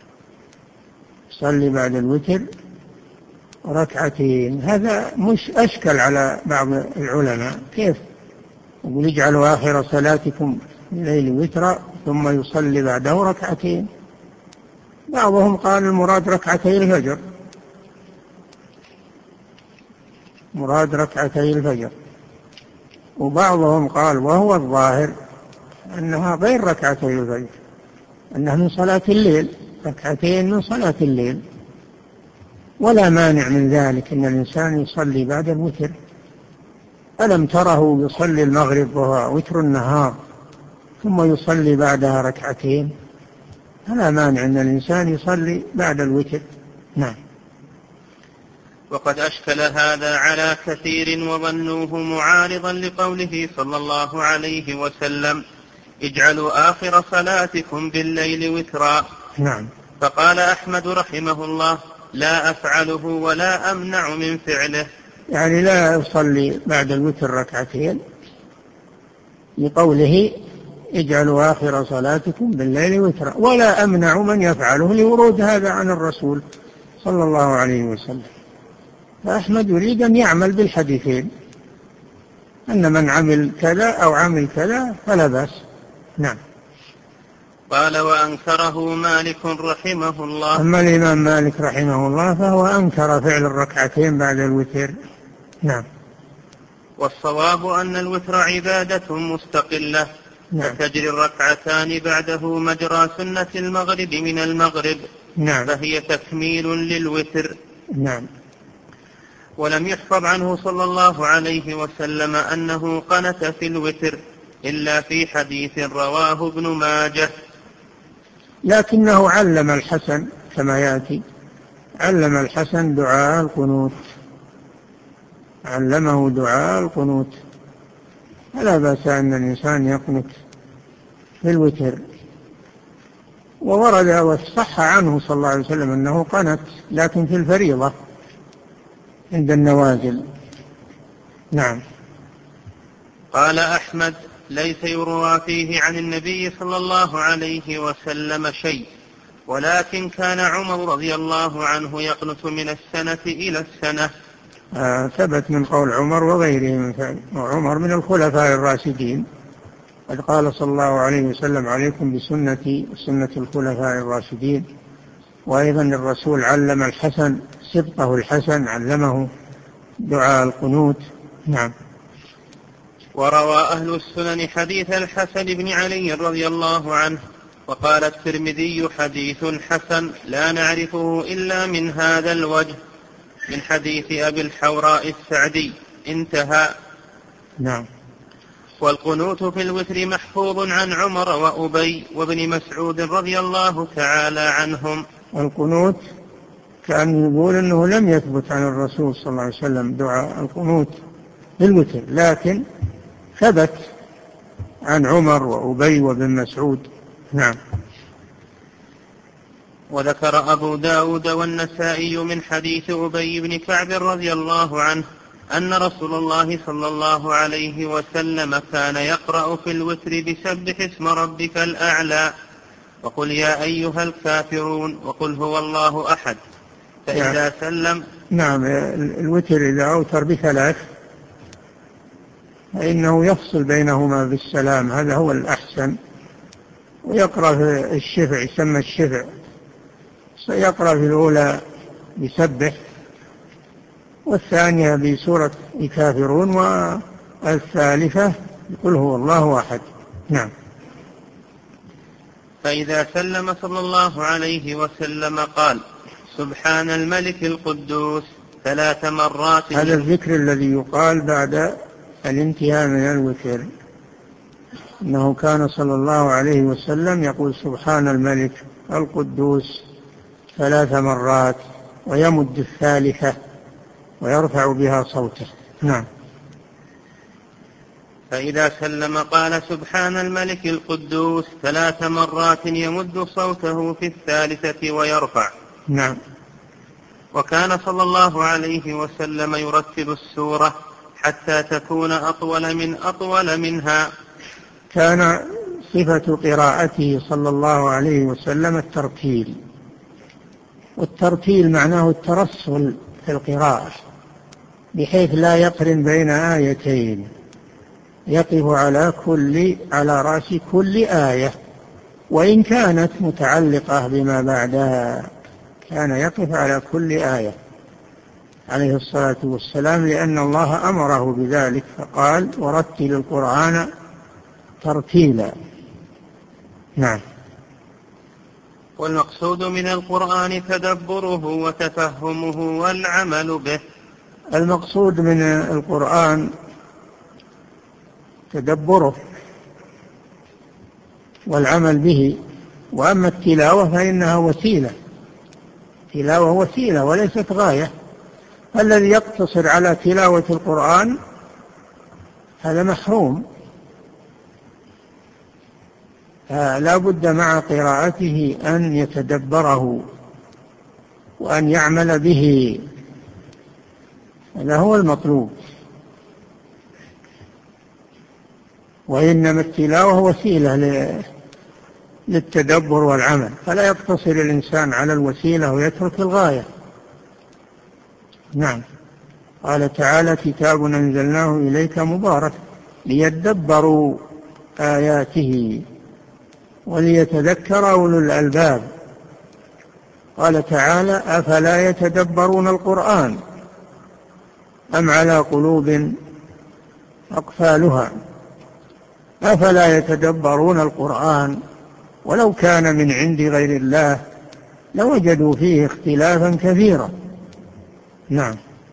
يصلي بعد الوتر ركعتين. هذا مش أشكل على بعض العلماء، كيف يقول اجعلوا آخر صلاتكم الليل وترا ثم يصلي بعده ركعتين؟ بعضهم قال المراد ركعتي الفجر، مراد ركعتي الفجر، وبعضهم قال وهو الظاهر أنها غير ركعتي الفجر، أنها من صلاة الليل، ركعتين من صلاة الليل. ولا مانع من ذلك أن الإنسان يصلي بعد الوتر. ألم تره يصلي المغرب وهو وتر النهار ثم يصلي بعدها ركعتين؟ فلا مانع أن الإنسان يصلي بعد الوتر. نعم. وقد أشكل هذا على كثير وظنوه معارضا لقوله صلى الله عليه وسلم اجعلوا آخر صلاتكم بالليل وترا. نعم. فقال أحمد رحمه الله لا أفعله ولا أمنع من فعله، يعني لا يصلي بعد الوتر ركعتين لقوله اجعلوا آخر صلاتكم بالليل وترا، ولا أمنع من يفعله لورود هذا عن الرسول صلى الله عليه وسلم. فأحمد يريد أن يعمل بالحديثين، أن من عمل كذا أو عمل كذا فلا بأس. نعم. قال وأنكره مالك رحمه الله. أما الإمام مالك رحمه الله فهو أنكر فعل الركعتين بعد الوتر. نعم. والصواب أن الوتر عبادة مستقلة، نعم. فتجري الركعتان بعده مجرى سنة المغرب من المغرب. نعم. فهي تكميل للوتر. نعم. ولم يحفظ عنه صلى الله عليه وسلم أنه قنت في الوتر إلا في حديث رواه ابن ماجه. لكنه علم الحسن كما يأتي، علم الحسن دعاء القنوت، علمه دعاء القنوت، فلا بأس أن الإنسان يقنت في الوتر. وورد وصح عنه صلى الله عليه وسلم أنه قنت لكن في الفريضة عند النوازل. نعم. قال أحمد ليس يروى فيه عن النبي صلى الله عليه وسلم شيء، ولكن كان عمر رضي الله عنه يقنت من السنة إلى السنة. آه ثبت من قول عمر وغيره من فعل، وعمر من الخلفاء الراشدين، قد قال صلى الله عليه وسلم عليكم بسنتي وسنة الخلفاء الراشدين. وأيضا الرسول علم الحسن سبطه الحسن، علمه دعاء القنوت نعم. وروى أهل السنن حديث الحسن بن علي رضي الله عنه، وقال الترمذي حديث حسن لا نعرفه إلا من هذا الوجه من حديث أبي الحوراء السعدي، انتهى. نعم. والقنوت في الوتر محفوظ عن عمر وأبي وابن مسعود رضي الله تعالى عنهم. القنوت كان يقول أنه لم يثبت عن الرسول صلى الله عليه وسلم دعاء القنوت في الوتر، لكن ثبت عن عمر وأبي وابن مسعود. نعم. وذكر أبو داود والنسائي من حديث أبي بن كعب رضي الله عنه أن رسول الله صلى الله عليه وسلم كان يقرأ في الوتر بسبح اسم ربك الأعلى وقل يا أيها الكافرون وقل هو الله أحد، فإذا نعم. سلم. نعم. الوتر إذا أوتر بثلاث فإنه يفصل بينهما بالسلام، هذا هو الأحسن. ويقرأ في الشفع، يسمى الشفع، سيقرأ في الأولى بسبح، والثانية بسورة الكافرون، والثالثة يقول هو الله أحد. نعم. فإذا سلم صلى الله عليه وسلم قال سبحان الملك القدوس ثلاث مرات. هذا الذكر الذي يقال بعد الانتهاء من الوتر، إنه كان صلى الله عليه وسلم يقول سبحان الملك القدوس ثلاث مرات، ويمد الثالثة ويرفع بها صوته. نعم. فإذا سلم قال سبحان الملك القدوس ثلاث مرات يمد صوته في الثالثة ويرفع. نعم. وكان صلى الله عليه وسلم يرتب السورة حتى تكون أطول من أطول منها. كان صفة قراءته صلى الله عليه وسلم الترتيل، والترتيل معناه الترسل في القراءة، بحيث لا يقرن بين آيتين، يقف على كل على رأس كل آية وإن كانت متعلقة بما بعدها، كان يقف على كل آية عليه الصلاة والسلام، لأن الله أمره بذلك فقال ورتل القرآن ترتيلا. نعم. والمقصود من القرآن تدبره وتفهمه والعمل به. المقصود من القرآن تدبره والعمل به، وأما التلاوة فإنها وسيلة، تلاوة وسيلة وليست غاية. الذي يقتصر على تلاوة القرآن هذا محروم، لا بد مع قراءته أن يتدبره وأن يعمل به، هذا هو المطلوب. وإنما التلاوة وسيلة للتدبر والعمل، فلا يقتصر الإنسان على الوسيلة ويترك الغاية. نعم. قال تعالى كتاب أنزلناه إليك مبارك ليدبروا آياته وليتذكر أولو الألباب. قال تعالى أفلا يتدبرون القرآن أم على قلوب أقفالها. أفلا يتدبرون القرآن ولو كان من عند غير الله لوجدوا فيه اختلافا كثيرا. نعم.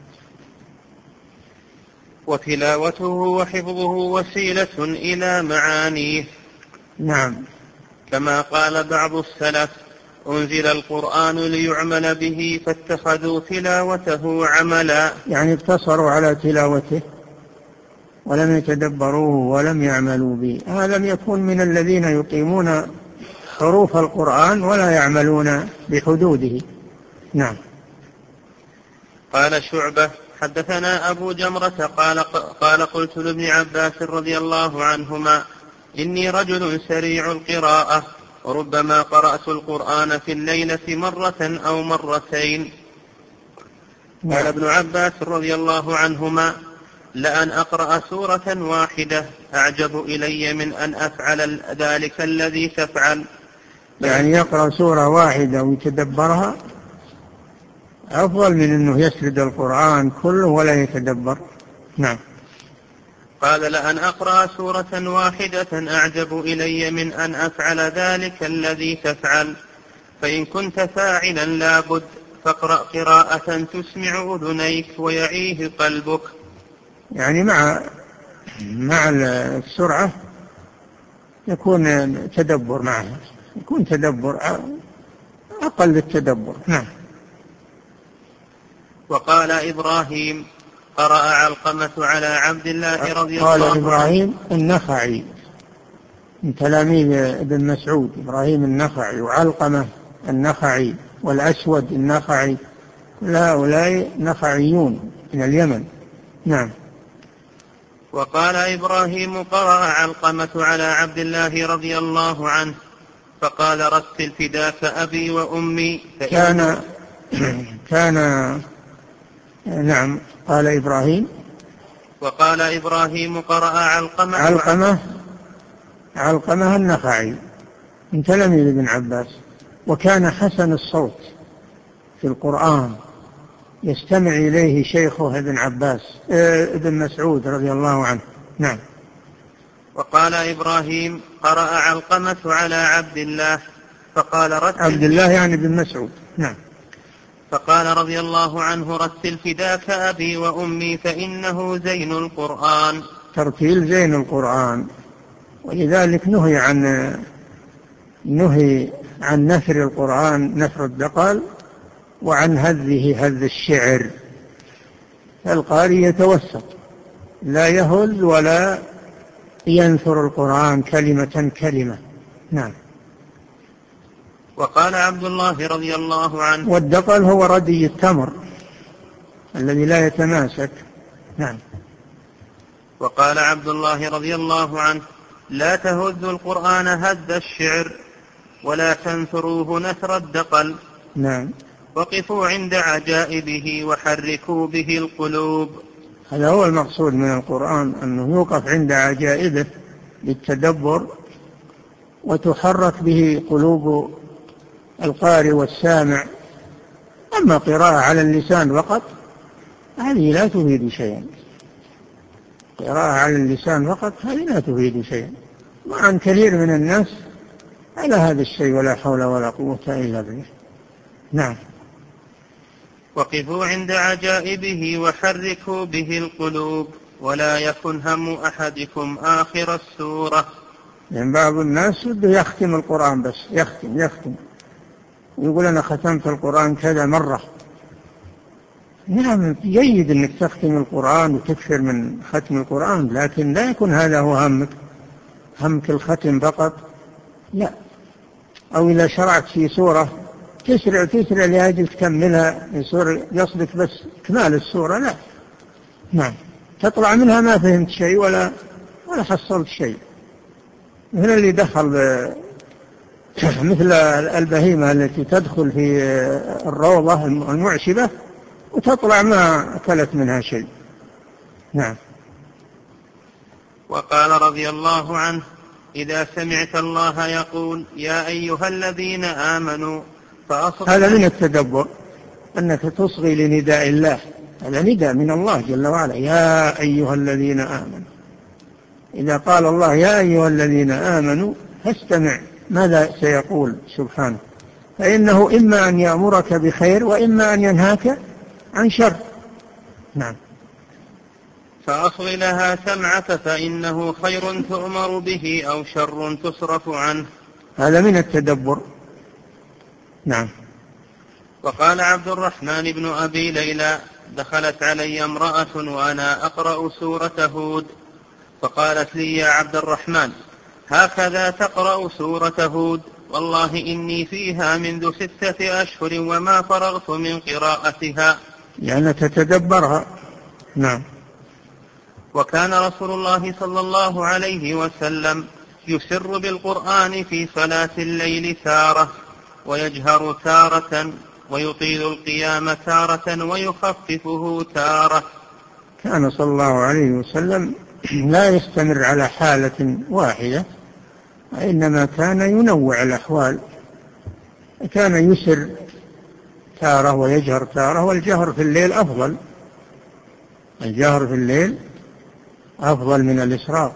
وتلاوته وحفظه وسيلة إلى معانيه. نعم. كما قال بعض السلف أنزل القرآن ليعمل به فاتخذوا تلاوته عملا، يعني اقتصروا على تلاوته ولم يتدبروه ولم يعملوا به. هذا لم يكن من الذين يقيمون حروف القرآن ولا يعملون بحدوده. نعم. قال شعبة حدثنا أبو جمرة قال, قال قلت لابن عباس رضي الله عنهما إني رجل سريع القراءة وربما قرأت القرآن في الليلة مرة أو مرتين. نعم. قال ابن عباس رضي الله عنهما لأن أقرأ سورة واحدة أعجب إلي من أن أفعل ذلك الذي تفعل. يعني يقرأ سورة واحدة ويتدبرها أفضل من أنه يسرد القرآن كله ولا يتدبر. نعم. قال: لأن أقرأ سورة واحدة أعجب إلي من أن أفعل ذلك الذي تفعل، فإن كنت فاعلا لا بد فاقرأ قراءة تسمع أذنيك ويعيه قلبك. يعني مع مع السرعة يكون تدبر معها، يكون تدبر أقل التدبر. نعم. وقال إبراهيم: قرأ علقمة على عبد الله رضي الله عنه. عنه. قال إبراهيم النخعي من تلاميذ ابن مسعود، إبراهيم النخعي وعلقمة النخعي والأسود النخعي، هؤلاء نخعيون من اليمن. نعم. وقال إبراهيم: قرأ علقمة على عبد الله رضي الله عنه فقال: رتل فداك أبي وأمي. كان كان نعم. قال إبراهيم. وقال إبراهيم: قرأ علقمة علقمة علقمة النخعي من تلاميذ ابن عباس، وكان حسن الصوت في القرآن، يستمع إليه شيخه ابن عباس ابن مسعود رضي الله عنه. نعم. وقال إبراهيم: قرأ علقمة على عبد الله فقال: رتل. عبد الله يعني ابن مسعود. نعم. فقال رضي الله عنه: رتل فداك أبي وأمي فإنه زين القرآن. ترتيل زين القرآن، ولذلك نهي عن نهي عن نثر القرآن نثر الدقل، وعن هذه هذ الشعر. القارئ يتوسط، لا يهل ولا ينثر القرآن كلمة كلمة. نعم. وقال عبد الله رضي الله عنه: والدقل هو ردي التمر الذي لا يتماسك. نعم. وقال عبد الله رضي الله عنه: لا تهذوا القرآن هذ الشعر ولا تنثروه نثر الدقل. نعم. وقفوا عند عجائبه وحركوا به القلوب. هذا هو المقصود من القرآن، أنه يوقف عند عجائبه بالتدبر وتحرك به قلوب القارئ والسامع. أما قراءة على اللسان فقط هذه لا تفيد شيئا، قراءة على اللسان فقط هذه لا تفيد شيئا، وعن كثير من الناس على هذا الشيء، ولا حول ولا قوة إلا بالله. نعم. وقفوا عند عجائبه وحركوا به القلوب ولا يكن هم أحدكم آخر السورة. يعني بعض الناس بده يختم القرآن، بس يختم يختم يقول أنا ختمت القرآن كذا مرة. نعم، جيد أنك تختم القرآن وتكثر من ختم القرآن، لكن لا يكون هذا هو همك، همك الختم فقط، لا. أو إذا شرعت في سورة تسرع تسرع لأجل تكملها، يصدق بس كمال السورة، لا. نعم. تطلع منها ما فهمت شيء ولا ولا حصلت شيء، مثل اللي دخل مثل البهيمة التي تدخل في الروضة المعشبة وتطلع ما أكلت منها شيء. نعم. وقال رضي الله عنه: إذا سمعت الله يقول يا أيها الذين آمنوا فأصغوا. هذا من التدبر، أنك تصغي لنداء الله، هذا نداء من الله جل وعلا، يا أيها الذين آمنوا. إذا قال الله يا أيها الذين آمنوا فاستمع ماذا سيقول سبحانه، فإنه إما أن يأمرك بخير وإما أن ينهاك عن شر. نعم. فأصغ لها سمعك فإنه خير تؤمر به أو شر تصرف عنه. هذا من التدبر. نعم. وقال عبد الرحمن بن أبي ليلى: دخلت علي امرأة وأنا أقرأ سورة هود فقالت لي يا عبد الرحمن هكذا تقرأ سورة هود؟ والله إني فيها منذ ستة أشهر وما فرغت من قراءتها. يعني تتدبرها. نعم. وكان رسول الله صلى الله عليه وسلم يسر بالقرآن في صلاة الليل تارة ويجهر تارة ويطيل القيام تارة ويخففه تارة. كان صلى الله عليه وسلم لا يستمر على حالة واحدة، إنما كان ينوع الأحوال، كان يسر تارة ويجهر تارة، والجهر في الليل أفضل، الجهر في الليل أفضل من الإسراف،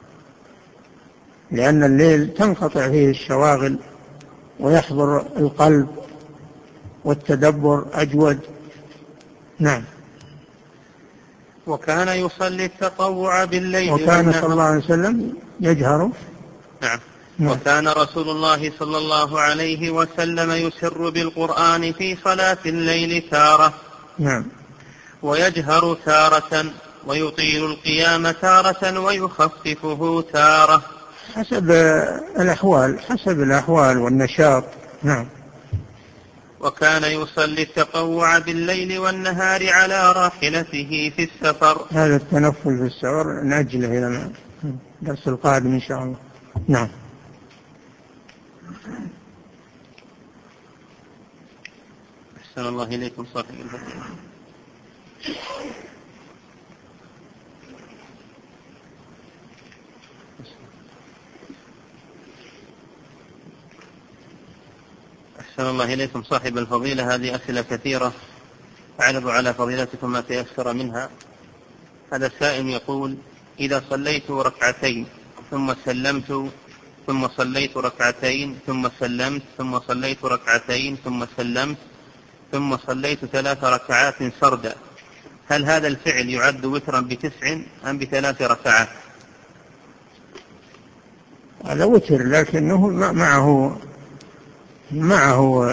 لأن الليل تنقطع فيه الشواغل ويحضر القلب والتدبر أجود. نعم. وكان يصلي التطوع بالليل وكان صلى الله عليه وسلم يجهر. نعم. نعم. وكان رسول الله صلى الله عليه وسلم يسر بالقرآن في صلاة الليل تارة. نعم. ويجهر تارة، ويطيل القيام تارة، ويخففه تارة، حسب الأحوال حسب الأحوال والنشاط. نعم. وكان يصلي التطوع بالليل والنهار على راحلته في السفر. هذا التنفل في السفر نأجله إلى الدرس القادم إن شاء الله. نعم. أحسن الله إليكم صاحب الفضيلة. أحسن الله إليكم صاحب الفضيلة. هذه أسئلة كثيرة أعرض على فضيلتكم ما تيسر منها. هذا السائل يقول: إذا صليت ركعتين ثم سلمت ثم صليت ركعتين ثم سلمت ثم صليت ركعتين ثم سلمت ثم صليت ثلاث ركعات سردا، هل هذا الفعل يعد وترا بتسع أم بثلاث ركعات؟ هذا وتر، لكنه معه معه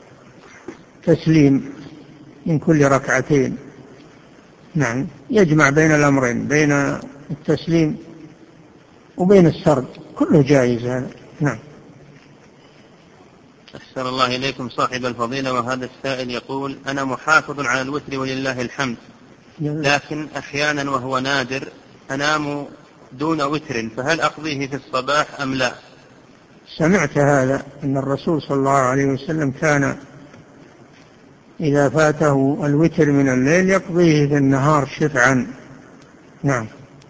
تسليم من كل ركعتين. نعم. يجمع بين الأمرين، بين التسليم وبين السرد، كله جائز هذا. نعم. أحسن الله إليكم صاحب الفضيلة. وهذا السائل يقول: أنا محافظ على الوتر ولله الحمد، لكن أحيانا وهو نادر أنام دون وتر، فهل أقضيه في الصباح أم لا؟ سمعت هذا، أن الرسول صلى الله عليه وسلم كان إذا فاته الوتر من الليل يقضيه في النهار شفعا. نعم.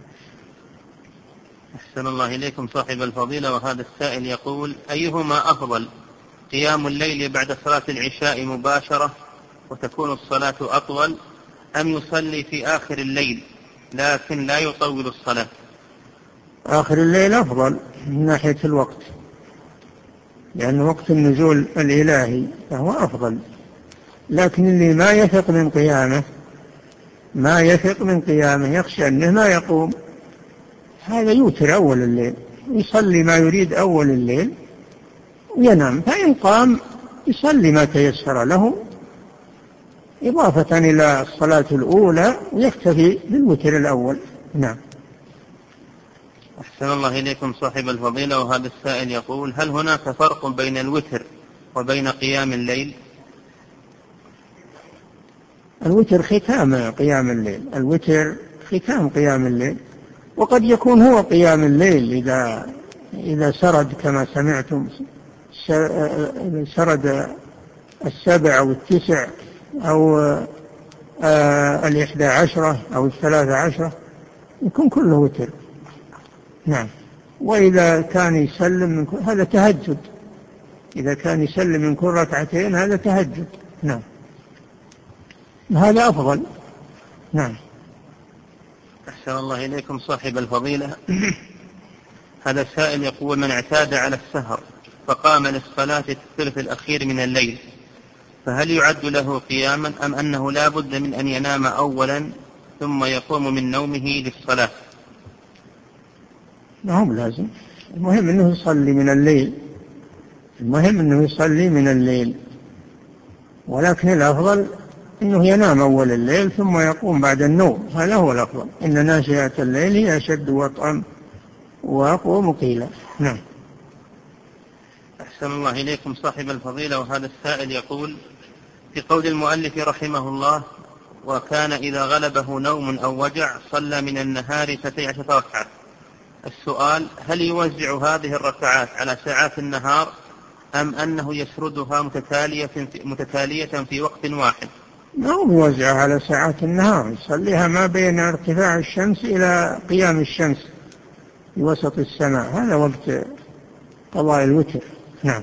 أحسن الله إليكم صاحب الفضيلة. وهذا السائل يقول: أيهما أفضل، قيام الليل بعد صلاة العشاء مباشرة وتكون الصلاة أطول، أم يصلي في آخر الليل لكن لا يطول الصلاة؟ آخر الليل أفضل من ناحية الوقت، لأن وقت النزول الإلهي فهو أفضل، لكن اللي ما يثق من قيامه ما يثق من قيامه يخشى أنه ما يقوم، هذا يوتر أول الليل، يصلي ما يريد أول الليل وينام، فإن قام يصلي ما تيسر له إضافة إلى الصلاة الأولى ويكتفي بالوتر الأول. نعم. أحسن الله إليكم صاحب الفضيلة. وهذا السائل يقول: هل هناك فرق بين الوتر وبين قيام الليل؟ الوتر ختام قيام الليل، الوتر ختام قيام الليل، وقد يكون هو قيام الليل إذا إذا سرد كما سمعتم، سرد السبع أو التسع أو الإحدى عشرة أو الثلاثة عشرة يكون كله وتر. نعم. وإذا كان يسلم من كل هذا تهجد، إذا كان يسلم من كل ركعتين هذا تهجد. نعم. هذا أفضل. نعم. أحسن الله إليكم صاحب الفضيلة. هذا السائل يقول: من اعتاد على السهر فقام للصلاة في الثلث الأخير من الليل، فهل يعد له قياما أم أنه لا بد من أن ينام أولا ثم يقوم من نومه للصلاة؟ ما هو لازم، المهم أنه يصلي من الليل، المهم أنه يصلي من الليل، ولكن الأفضل أنه ينام أول الليل ثم يقوم بعد النوم، هذا هو الأفضل. إن ناشئة الليل هي أشد وطئا وأقوم قيلا. نعم. أحسن الله إليكم صاحب الفضيلة. وهذا السائل يقول: في قول المؤلف رحمه الله: وكان إذا غلبه نوم أو وجع صلى من النهار اثنتي عشرة ركعة، السؤال: هل يوزع هذه الركعات على ساعات النهار أم أنه يسردها متتالية متتالية في وقت واحد؟ ما هو موزع على ساعات النهار، يصليها ما بين ارتفاع الشمس إلى قيام الشمس في وسط السماء، هذا وقت قضاء الوتر. نعم.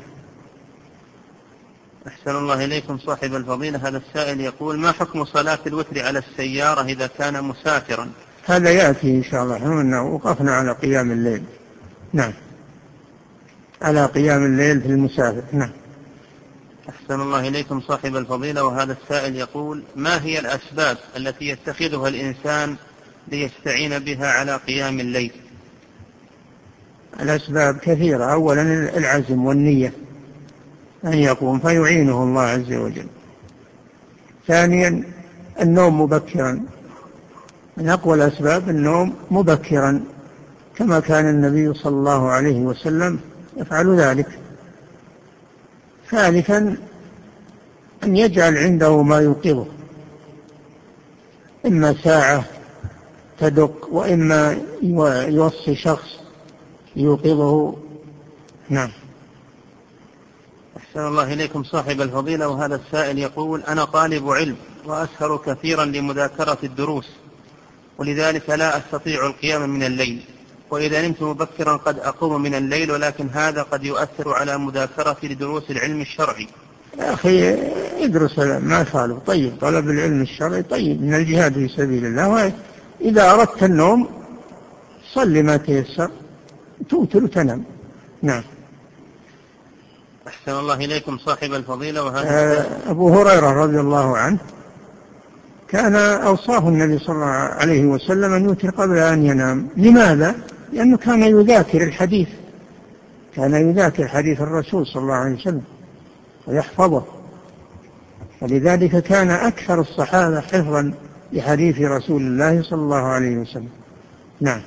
أحسن الله إليكم صاحب الفضيلة. هذا السائل يقول: ما حكم صلاة الوتر على السيارة إذا كان مسافرا هذا يأتي إن شاء الله. إحنا وقفنا على قيام الليل. نعم، على قيام الليل في المسافر. نعم. أحسن الله إليكم صاحب الفضيلة، وهذا السائل يقول: ما هي الأسباب التي يتخذها الإنسان ليستعين بها على قيام الليل؟ الأسباب كثيرة. أولا العزم والنية أن يقوم فيعينه الله عز وجل. ثانيا النوم مبكرا، من أقوى الأسباب النوم مبكرا، كما كان النبي صلى الله عليه وسلم يفعل ذلك. ثالثا أن يجعل عنده ما يوقظه، إما ساعة تدق وإما يوصي شخص يوقظه. نعم. أحسن الله إليكم صاحب الفضيلة، وهذا السائل يقول: أنا طالب علم وأسهر كثيرا لمذاكرة الدروس، ولذلك لا أستطيع القيام من الليل، وإذا نمت مبكرا قد أقوم من الليل، ولكن هذا قد يؤثر على مذاكرة لدروس العلم الشرعي. يا أخي ادرس، ما فعله طيب، طلب العلم الشرعي طيب، من الجهاد في سبيل الله. إذا أردت النوم صل ما تيسر، توتر وتنام. نعم. أحسن الله إليكم صاحب الفضيلة، وهذا أبو هريرة رضي الله عنه كان أوصاه النبي صلى الله عليه وسلم أن يوتر قبل أن ينام. لماذا؟ لأنه كان يذاكر الحديث، كان يذاكر حديث الرسول صلى الله عليه وسلم ويحفظه، ولذلك كان أكثر الصحابة حفظا لحديث رسول الله صلى الله عليه وسلم. نعم.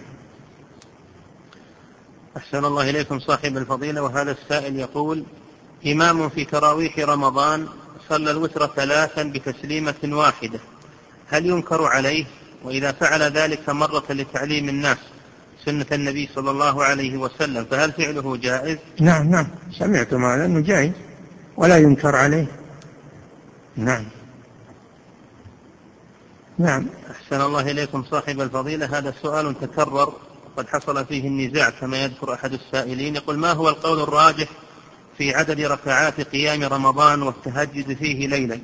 أحسن الله إليكم صاحب الفضيلة، وهذا السائل يقول: إمام في تراويح رمضان صلى الوتر ثلاثا بتسليمة واحدة، هل ينكر عليه؟ وإذا فعل ذلك مرة لتعليم الناس سنة النبي صلى الله عليه وسلم فهل فعله جائز؟ نعم نعم، سمعت هذا أنه جائز ولا ينكر عليه. نعم نعم. أحسن الله إليكم صاحب الفضيلة، هذا سؤال تكرر وقد حصل فيه النزاع كما يذكر أحد السائلين. يقول: ما هو القول الراجح في عدد ركعات قيام رمضان والتهجد فيه ليلا؟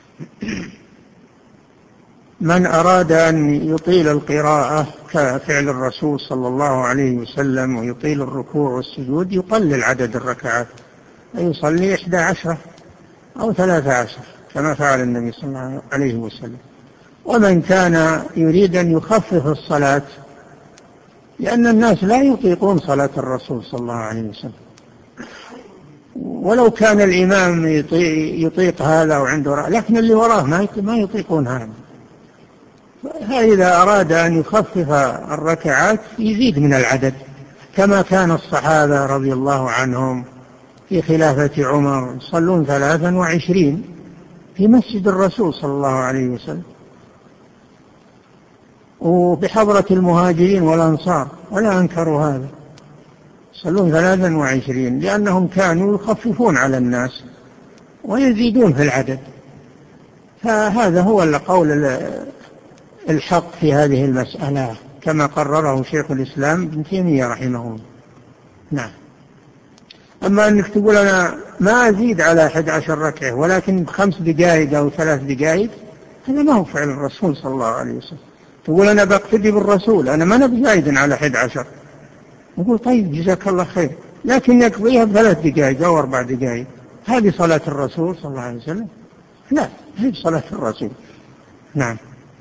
من أراد أن يطيل القراءة كفعل الرسول صلى الله عليه وسلم ويطيل الركوع والسجود يقلل عدد الركعات، يصلي إحدى عشرة أو ثلاثة عشر كما فعل النبي صلى الله عليه وسلم. ومن كان يريد أن يخفف الصلاة، لأن الناس لا يطيقون صلاة الرسول صلى الله عليه وسلم، ولو كان الإمام يطيق هذا وعنده رأي، لكن اللي وراه ما يطيقون هذا. فإذا أراد أن يخفف الركعات يزيد من العدد، كما كان الصحابة رضي الله عنهم في خلافة عمر يصلون ثلاثا وعشرين في مسجد الرسول صلى الله عليه وسلم، وبحضرة المهاجرين والأنصار ولا أنكروا هذا، يصلون ثلاثا وعشرين لأنهم كانوا يخففون على الناس ويزيدون في العدد. فهذا هو القول الحق في هذه المسألة كما قرره شيخ الإسلام ابن تيمية رحمه الله. نعم. أما أنك تقول أنا ما أزيد على أحد عشر ركعة ولكن خمس دقائق أو ثلاث دقائق، هذا ما هو فعل الرسول صلى الله عليه وسلم. تقول أنا بقتدي بالرسول، أنا ما نبي زايد على أحد عشر، نقول طيب جزاك الله خير، لكن يقضيها بثلاث دقائق أو أربع دقائق، هذه صلاة الرسول صلى الله عليه وسلم؟ لا، هذه صلاة الرسول. نعم.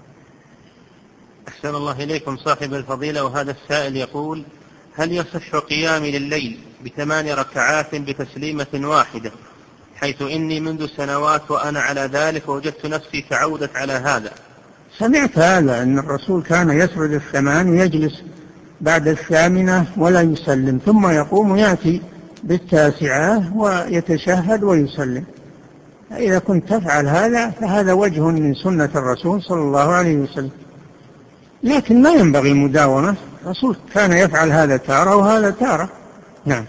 أحسن الله إليكم صاحب الفضيلة، وهذا السائل يقول: هل يصح قيامي لليل بثمان ركعات بتسليمة واحدة، حيث إني منذ سنوات وأنا على ذلك ووجدت نفسي تعودت على هذا؟ سمعت هذا أن الرسول كان يسرد الثمان ويجلس بعد الثامنة ولا يسلم، ثم يقوم ويأتي بالتاسعة ويتشهد ويسلم. إذا كنت تفعل هذا فهذا وجه من سنة الرسول صلى الله عليه وسلم، لكن ما ينبغي المداومة. الرسول كان يفعل هذا تارة وهذا تارة. نعم.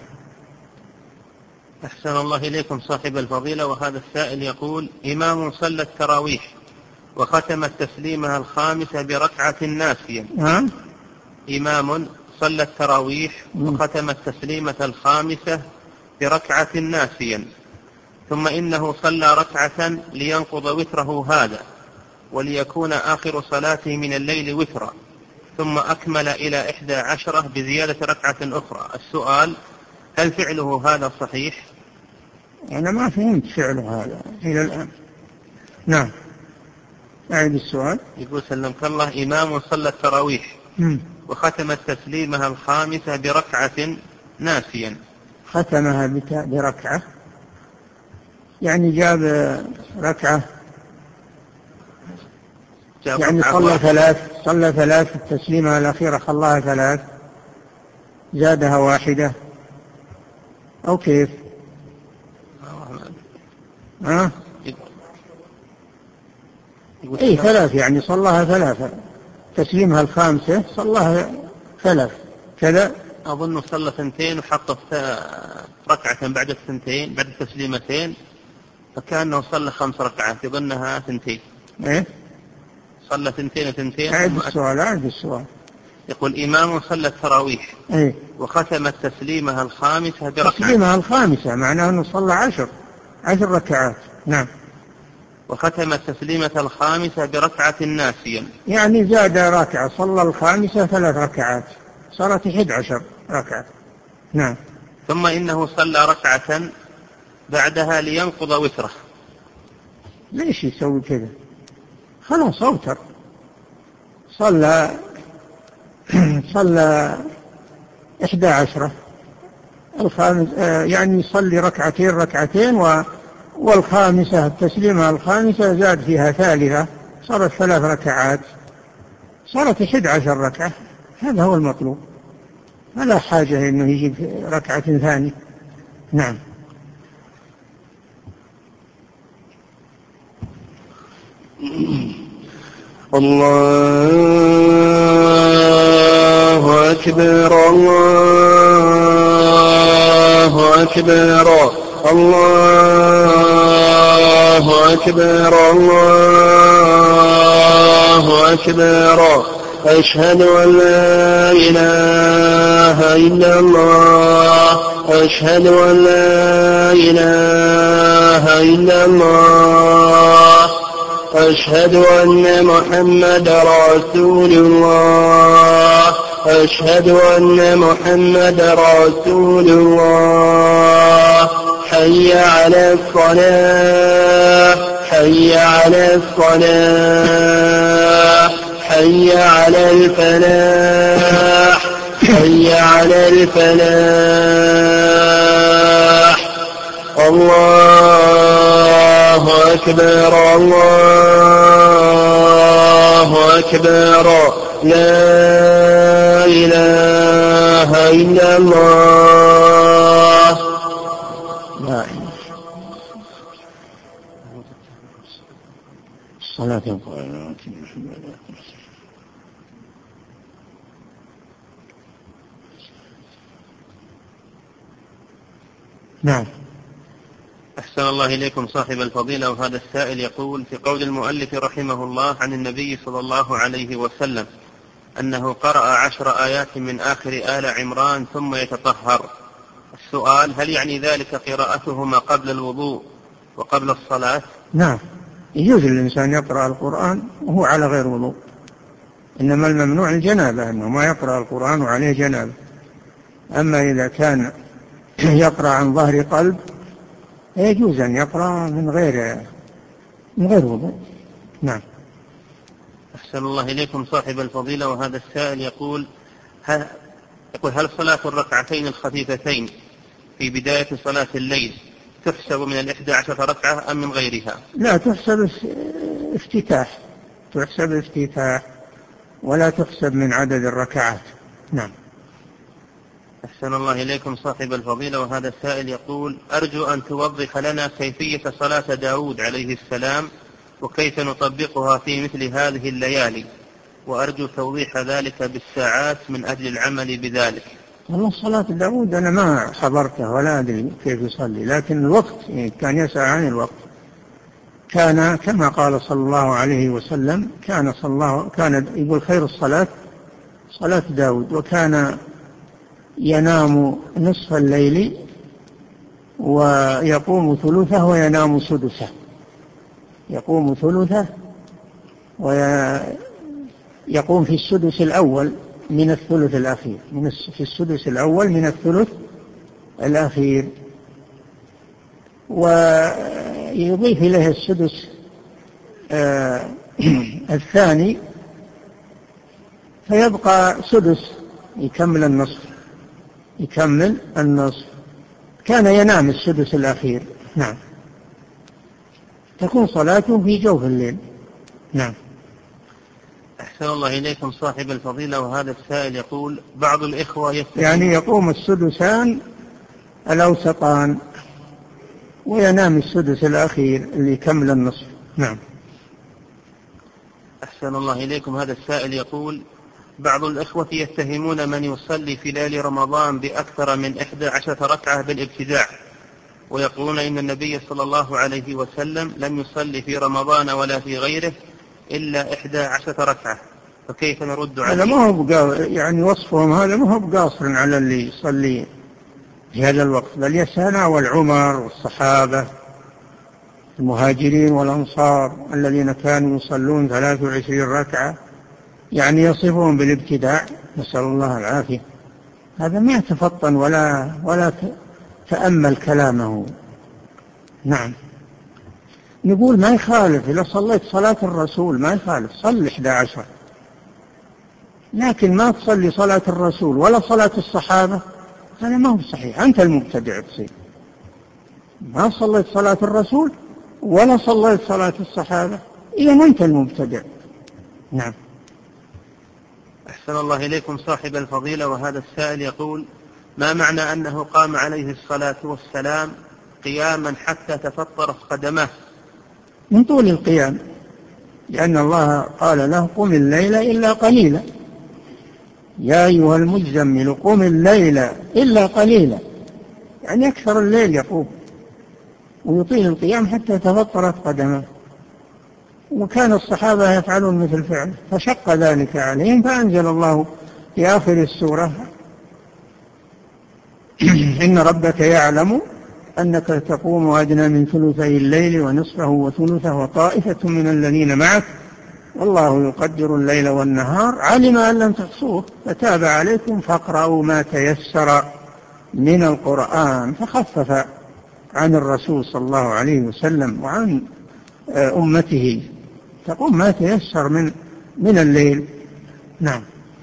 أحسن الله إليكم صاحب الفضيلة، وهذا السائل يقول: إمام صلى التراويح وختم التسليمة الخامسة بركعة ناسيا. ها؟ إمام صلى التراويح وختم التسليمة الخامسة بركعة ناسيا، ثم إنه صلى ركعة لينقض وتره هذا وليكون آخر صلاته من الليل وترا، ثم أكمل إلى إحدى عشرة بزيادة ركعة أخرى. السؤال: هل فعله هذا صحيح؟ أنا ما فهمت فعله هذا إلى الآن. نعم، أعيد السؤال. يقول سلمك الله: إمام صلى التراويح وختم التسليمة الخامسة بركعة ناسيا. ختمها بركعة يعني جاب ركعة، جاب يعني ركعة صلى ثلاث صلى ثلاث التسليمة الأخيرة خلاها ثلاث، زادها واحدة أو كيف؟ ها؟ أي ثلاث يعني صلاها ثلاثة، تسليمها الخامسة صلاها ثلاث كذا. أظن صلى ثنتين وحط ركعة بعد الثنتين بعد التسليمتين، فكأنه صلى خمس ركعات يظنها ثنتين. إيه؟ صلى ثنتين ثنتين. أعد السؤال أعد السؤال. يقول: إمام صلى التراويح إيه؟ وختم التسليمة الخامسة بركعة. تسليمها الخامسة معناه أنه صلى عشر عشر ركعات. نعم. وختم التسليمة الخامسة بركعة ناسيا يعني زاد ركعة، صلى الخامسة ثلاث ركعات صارت إحدى عشر ركعة. نعم. ثم إنه صلى ركعة بعدها لينقض وتره. ليش يسوي كذا؟ خلاص أوتر، صلى صلى إحدى عشرة الخامس، يعني يصلي ركعتين ركعتين و والخامسة التسليمة الخامسة زاد فيها ثالثة صارت ثلاث ركعات، صارت إحدى عشر ركعة. هذا هو المطلوب، فلا حاجة إنه يجيب ركعة ثانية. نعم. الله أكبر الله أكبر الله أكبر الله أكبر. أشهد أن لا إله إلا الله أشهد أن لا إله إلا الله أشهد أن محمد رسول الله أشهد أن محمد رسول الله. حي على الصلاة حي على الصلاة حي على الفلاح حي على الفلاح. الله أكبر الله أكبر. لا إله إلا الله. لا الصلاة القائمة. نعم. أحسن الله إليكم صاحب الفضيلة. وهذا السائل يقول: في قول المؤلف رحمه الله عن النبي صلى الله عليه وسلم أنه قرأ عشر آيات من آخر آل عمران ثم يتطهر، السؤال: هل يعني ذلك قراءتهما قبل الوضوء وقبل الصلاة؟ نعم، يجوز للإنسان يقرأ القرآن وهو على غير وضوء، إنما الممنوع الجنابة، أنه ما يقرأ القرآن وعليه جنابة. أما إذا كان يقرأ عن ظهر قلب يجوز أن يقرأ من غير من غير وضوء. نعم. أحسن الله إليكم صاحب الفضيلة. وهذا السائل يقول: هل, يقول هل صلاة الركعتين الخفيفتين في بداية صلاة الليل تحسب من الإحدى عشر ركعة أم من غيرها؟ لا، تحسب افتتاح تحسب افتتاح ولا تحسب من عدد الركعات. نعم. أحسن الله إليكم صاحب الفضيلة. وهذا السائل يقول: أرجو أن توضح لنا كيفية صلاة داود عليه السلام وكيف نطبقها في مثل هذه الليالي، وأرجو توضيح ذلك بالساعات من أجل العمل بذلك. والله صلاة داود أنا ما حضرته ولا أدري كيف يصلي، لكن الوقت كان يسأل عن الوقت. كان كما قال صلى الله عليه وسلم، كان صلى الله كان يقول: خير الصلاة صلاة داود، وكان ينام نصف الليل ويقوم ثلثه وينام سدسه، يقوم ثلثه يقوم في السدس الأول من الثلث الأخير، من في السدس الأول من الثلث الأخير، ويضيف إليه السدس آه الثاني، فيبقى سدس يكمل النصف، يكمل النصف. كان ينام السدس الأخير. نعم. تكون صلاته في جوف الليل. نعم. أحسن الله إليكم صاحب الفضيلة. وهذا السائل يقول بعض الإخوة يستطيع يعني يقوم السدسان الأوسطان وينام السدس الأخير اللي يكمل النصف. نعم. أحسن الله إليكم. هذا السائل يقول بعض الإخوة يتهمون من يصلي في ليل رمضان بأكثر من إحدى عشرة ركعة بالابتداع، ويقولون إن النبي صلى الله عليه وسلم لم يصلي في رمضان ولا في غيره إلا إحدى عشرة ركعة، فكيف نرد عليه؟ هذا ما هو يعني وصفهم هذا ما هو بقاصر على اللي يصلي في هذا الوقت، بل يتناول عمر والصحابة المهاجرين والأنصار الذين كانوا يصلون ثلاث وعشرين ركعة، يعني يصفهم بالابتداع، نسأل الله العافية. هذا ما يتفطن ولا ولا تأمل كلامه. نعم. نقول ما يخالف إذا صليت صلاة الرسول، ما يخالف صل إحدى عشر، لكن ما تصلي صلاة الرسول ولا صلاة الصحابة، هذا ما هو صحيح، أنت المبتدع تصير. ما صليت صلاة الرسول ولا صليت صلاة الصحابة، إذا أنت المبتدع. نعم. أحسن الله إليكم صاحب الفضيلة. وهذا السائل يقول ما معنى أنه قام عليه الصلاة والسلام قياما حتى تفطرت قدماه؟ من طول القيام، لأن الله قال له قم الليل إلا قليلا، يا أيها المزمل قم الليل إلا قليلا، يعني أكثر الليل يقوم ويطيل القيام حتى تفطرت قدمه. وكان الصحابة يفعلون مثل فعله، فشق ذلك عليهم، فأنزل الله في آخر السورة إن ربك يعلم أنك تقوم أدنى من ثلثي الليل ونصفه وثلثه وطائفة من الذين معك والله يقدر الليل والنهار علم أن لم تحصوه فتاب عليكم فاقرأوا ما تيسر من القرآن، فخفف عن الرسول صلى الله عليه وسلم وعن أمته، تقوم ما تيسر من من الليل. نعم.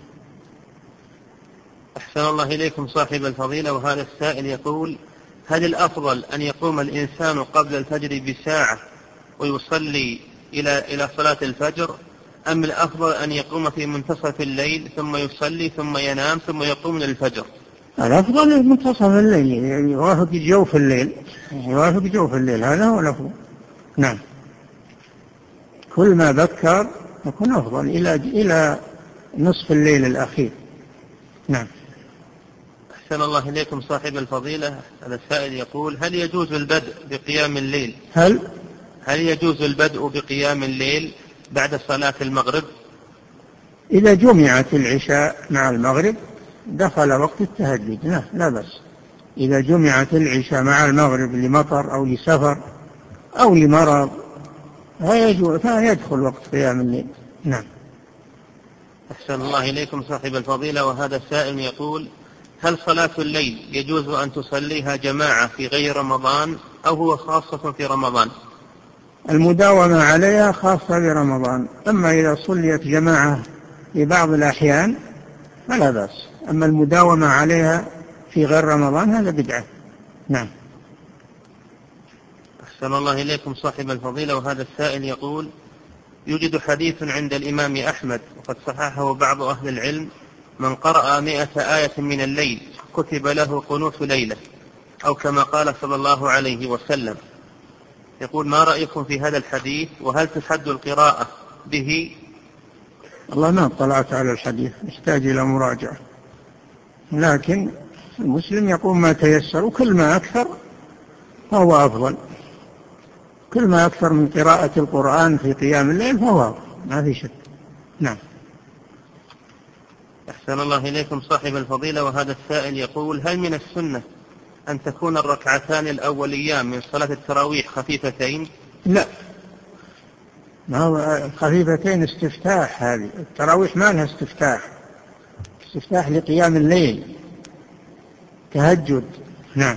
أحسن الله إليكم صاحب الفضيلة. وهذا السائل يقول هل الأفضل أن يقوم الإنسان قبل الفجر بساعة ويصلي إلى إلى صلاة الفجر، أم الأفضل أن يقوم في منتصف الليل ثم يصلي ثم ينام ثم يقوم للفجر؟ الأفضل منتصف الليل، يعني يوافق جوف الليل، يوافق جوف الليل، هذا هو الأفضل. نعم. كل ما بكر يكون أفضل إلى إلى نصف الليل الأخير. نعم. أحسن الله إليكم صاحب الفضيلة. هذا السائل يقول هل يجوز البدء بقيام الليل هل هل يجوز البدء بقيام الليل بعد صلاة المغرب؟ إذا جمعت العشاء مع المغرب دخل وقت التهجد، لا لا بس. إذا جمعت العشاء مع المغرب لمطر أو لسفر أو لمرض فيدخل وقت قيام الليل. نعم. أحسن الله إليكم صاحب الفضيلة. وهذا السائل يقول هل صلاة الليل يجوز أن تصليها جماعة في غير رمضان أو هو خاصة في رمضان؟ المداومة عليها خاصة برمضان، أما إذا صليت جماعة في بعض الأحيان فلا بأس، أما المداومة عليها في غير رمضان هذا بدعة. نعم. أحسن الله إليكم صاحب الفضيلة. وهذا السائل يقول يوجد حديث عند الإمام أحمد وقد صححه بعض أهل العلم من قرأ مئة آية من الليل كتب له قنوت ليلة، أو كما قال صلى الله عليه وسلم. يقول ما رأيكم في هذا الحديث وهل تحد القراءة به؟ الله ما اطلعت على الحديث، يحتاج إلى مراجعة، لكن المسلم يقوم ما تيسر، وكل ما أكثر فهو أفضل، كل ما أكثر من قراءة القرآن في قيام الليل فهو أفضل، ما في شك. نعم. أحسن الله إليكم صاحب الفضيلة. وهذا السائل يقول هل من السنة أن تكون الركعتان الأوليان من صلاة التراويح خفيفتين؟ لا، ما هو خفيفتين استفتاح، هذه التراويح ما لها استفتاح، استفتاح لقيام الليل، تهجد. نعم.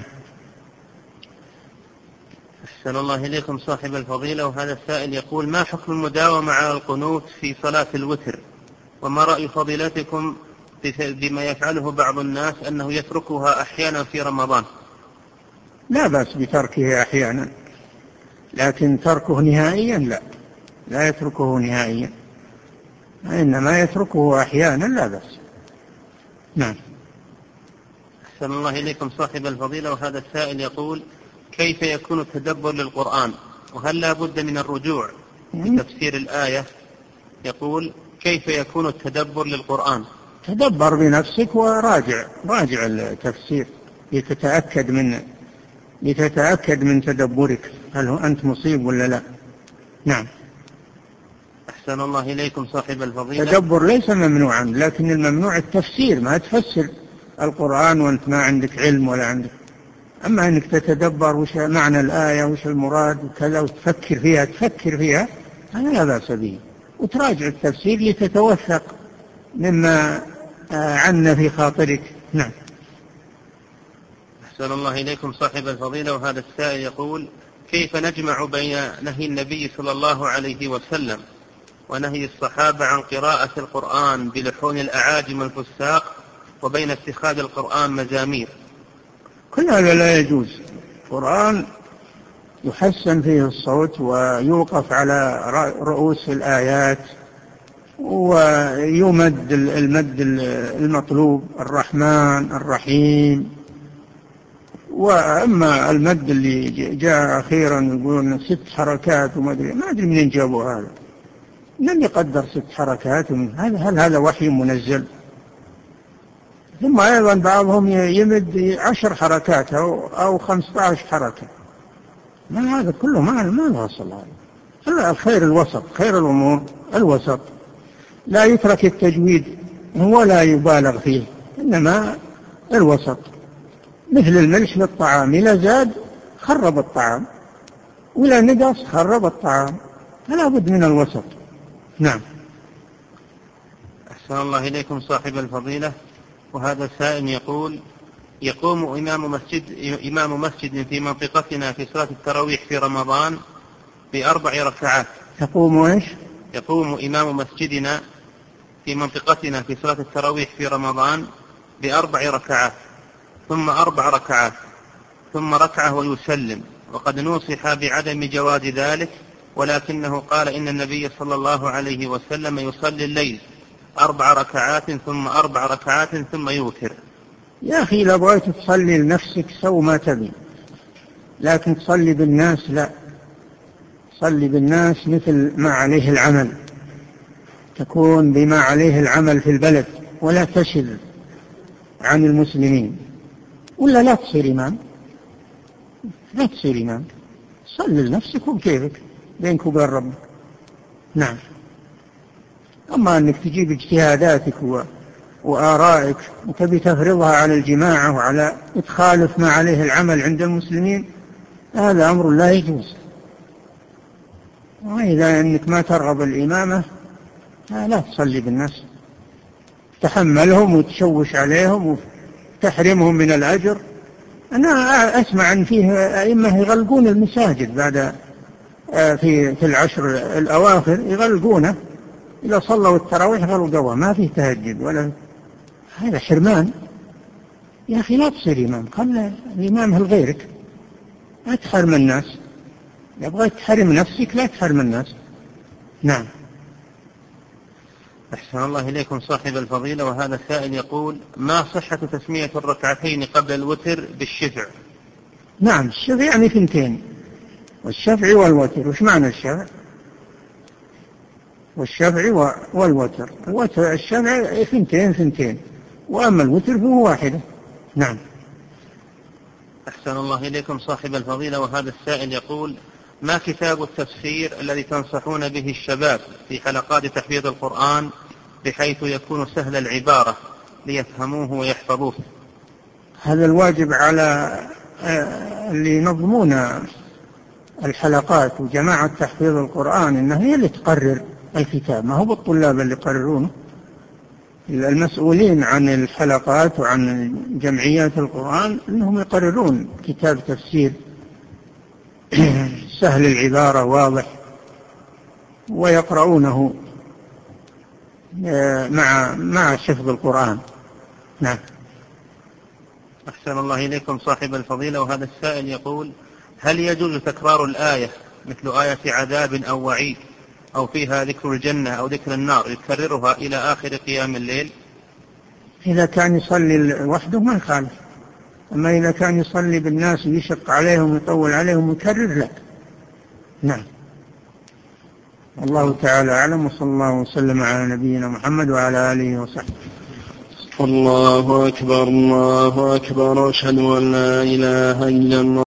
أحسن الله إليكم صاحب الفضيلة، وهذا السائل يقول: ما حكم المداومة على القنوت في صلاة الوتر؟ وما رأي فضيلتكم بما يفعله بعض الناس أنه يتركها أحيانا في رمضان؟ لا بأس بتركه أحيانا، لكن تركه نهائيا لا، لا يتركه نهائيا، إنما يتركه أحيانا لا بأس. نعم. أحسن الله إليكم صاحب الفضيلة، وهذا السائل يقول: كيف يكون التدبر للقرآن؟ وهل لا بد من الرجوع لتفسير الآية؟ يقول: كيف يكون التدبر للقرآن؟ تدبر بنفسك وراجع، راجع التفسير لتتأكد من لتتأكد من تدبرك، هل أنت مصيب ولا لا. نعم. أحسن الله إليكم صاحب الفضيلة. تدبر ليس ممنوعا، لكن الممنوع التفسير، ما تفسر القرآن وأنت ما عندك علم ولا عندك. أما أنك تتدبر وش معنى الآية وش المراد وكذا وتفكر فيها تفكر فيها هذا لا بأس به، وتراجع التفسير لتتوثق مما عنا في خاطرك. نعم. أحسن الله إليكم صاحب الفضيلة، وهذا السائل يقول: كيف نجمع بين نهي النبي صلى الله عليه وسلم ونهي الصحابة عن قراءة القرآن بلحون الأعاجم الفساق وبين اتخاذ القرآن مزامير؟ كل هذا لا يجوز. القرآن يحسن فيه الصوت ويوقف على رؤوس الآيات ويمد المد المطلوب، الرحمن الرحيم. وأما المد اللي جاء أخيرا يقولون ست حركات وما أدري ما أدري منين جابوا هذا، لم يقدر ست حركات، هل هذا وحي منزل؟ ثم أيضا بعضهم يمد عشر حركات أو, أو خمسة عشر حركة، ما هذا كله ما ما له أصل. هذا الخير الوسط، خير الأمور الوسط، لا يترك التجويد ولا يبالغ فيه، إنما الوسط، مثل الملح للطعام، إذا زاد خرب الطعام ولا نقص خرب الطعام، فلا بد من الوسط. نعم. أحسن الله إليكم صاحب الفضيلة، وهذا السائل يقول: يقوم إمام مسجد, إمام مسجد في منطقتنا في صلاة التراويح في رمضان بأربع ركعات. يقوم إيش؟ يقوم إمام مسجدنا في منطقتنا في صلاة التراويح في رمضان بأربع ركعات ثم أربع ركعات ثم ركعة ويسلم، وقد نوصح بعدم جواز ذلك، ولكنه قال إن النبي صلى الله عليه وسلم يصلي الليل أربع ركعات ثم أربع ركعات ثم يوتر. يا أخي لو بغيت تصلي لنفسك سو ما تبي، لكن تصلي بالناس لا، صلي بالناس مثل ما عليه العمل، تكون بما عليه العمل في البلد ولا تشذ عن المسلمين، ولا لا تصير إمام، لا تصير إمام، صلي لنفسك وبكيفك بينك وبين ربك. نعم. أما أنك تجيب اجتهاداتك و... وآرائك وتبي تفرضها على الجماعة وعلى تخالف ما عليه العمل عند المسلمين، هذا أمر لا يجوز. وإذا أنك ما ترغب الإمامة لا تصلي بالناس، تحملهم وتشوش عليهم وتحرمهم من الأجر. أنا أسمع أن فيه أئمة يغلقون المساجد بعد في في العشر الأواخر، يغلقونه إذا صلوا التراويح غلقوها، ما فيه تهجد ولا، هذا حرمان. يا أخي لا تصير إمام، خلي الإمام لغيرك، لا تحرم الناس، يبغى تحرم نفسك لا تحرم الناس. نعم. أحسن الله إليكم صاحب الفضيلة، وهذا السائل يقول: ما صحة تسمية الركعتين قبل الوتر بالشفع؟ نعم، الشفع يعني ثنتين، والشفع والوتر. وش معنى الشفع؟ والشفع والوتر، الوتر الشفع ثنتين ثنتين، وأما الوتر فهو واحدة. نعم. أحسن الله إليكم صاحب الفضيلة، وهذا السائل يقول: ما كتاب التفسير الذي تنصحون به الشباب في حلقات تحفيظ القرآن بحيث يكون سهل العبارة ليفهموه ويحفظوه؟ هذا الواجب على اللي ينظمون الحلقات وجماعة تحفيظ القرآن إنها هي اللي تقرر الكتاب، ما هو بالطلاب اللي يقررونه. المسؤولين عن الحلقات وعن جمعيات القرآن إنهم يقررون كتاب تفسير سهل العبارة واضح ويقرؤونه مع مع حفظ القرآن. نعم. أحسن الله إليكم صاحب الفضيلة. وهذا السائل يقول: هل يجوز تكرار الآية مثل آية عذاب أو وعيد أو فيها ذكر الجنة أو ذكر النار يكررها إلى آخر قيام الليل؟ إذا كان يصلي وحده ما يخالف، أما إذا كان يصلي بالناس ويشق عليهم ويطول عليهم يكرر لا. نعم. الله تعالى أعلم، وصلى الله وسلم على نبينا محمد وعلى آله وصحبه. الله أكبر الله أكبر، أشهد أن لا إله إلا الله.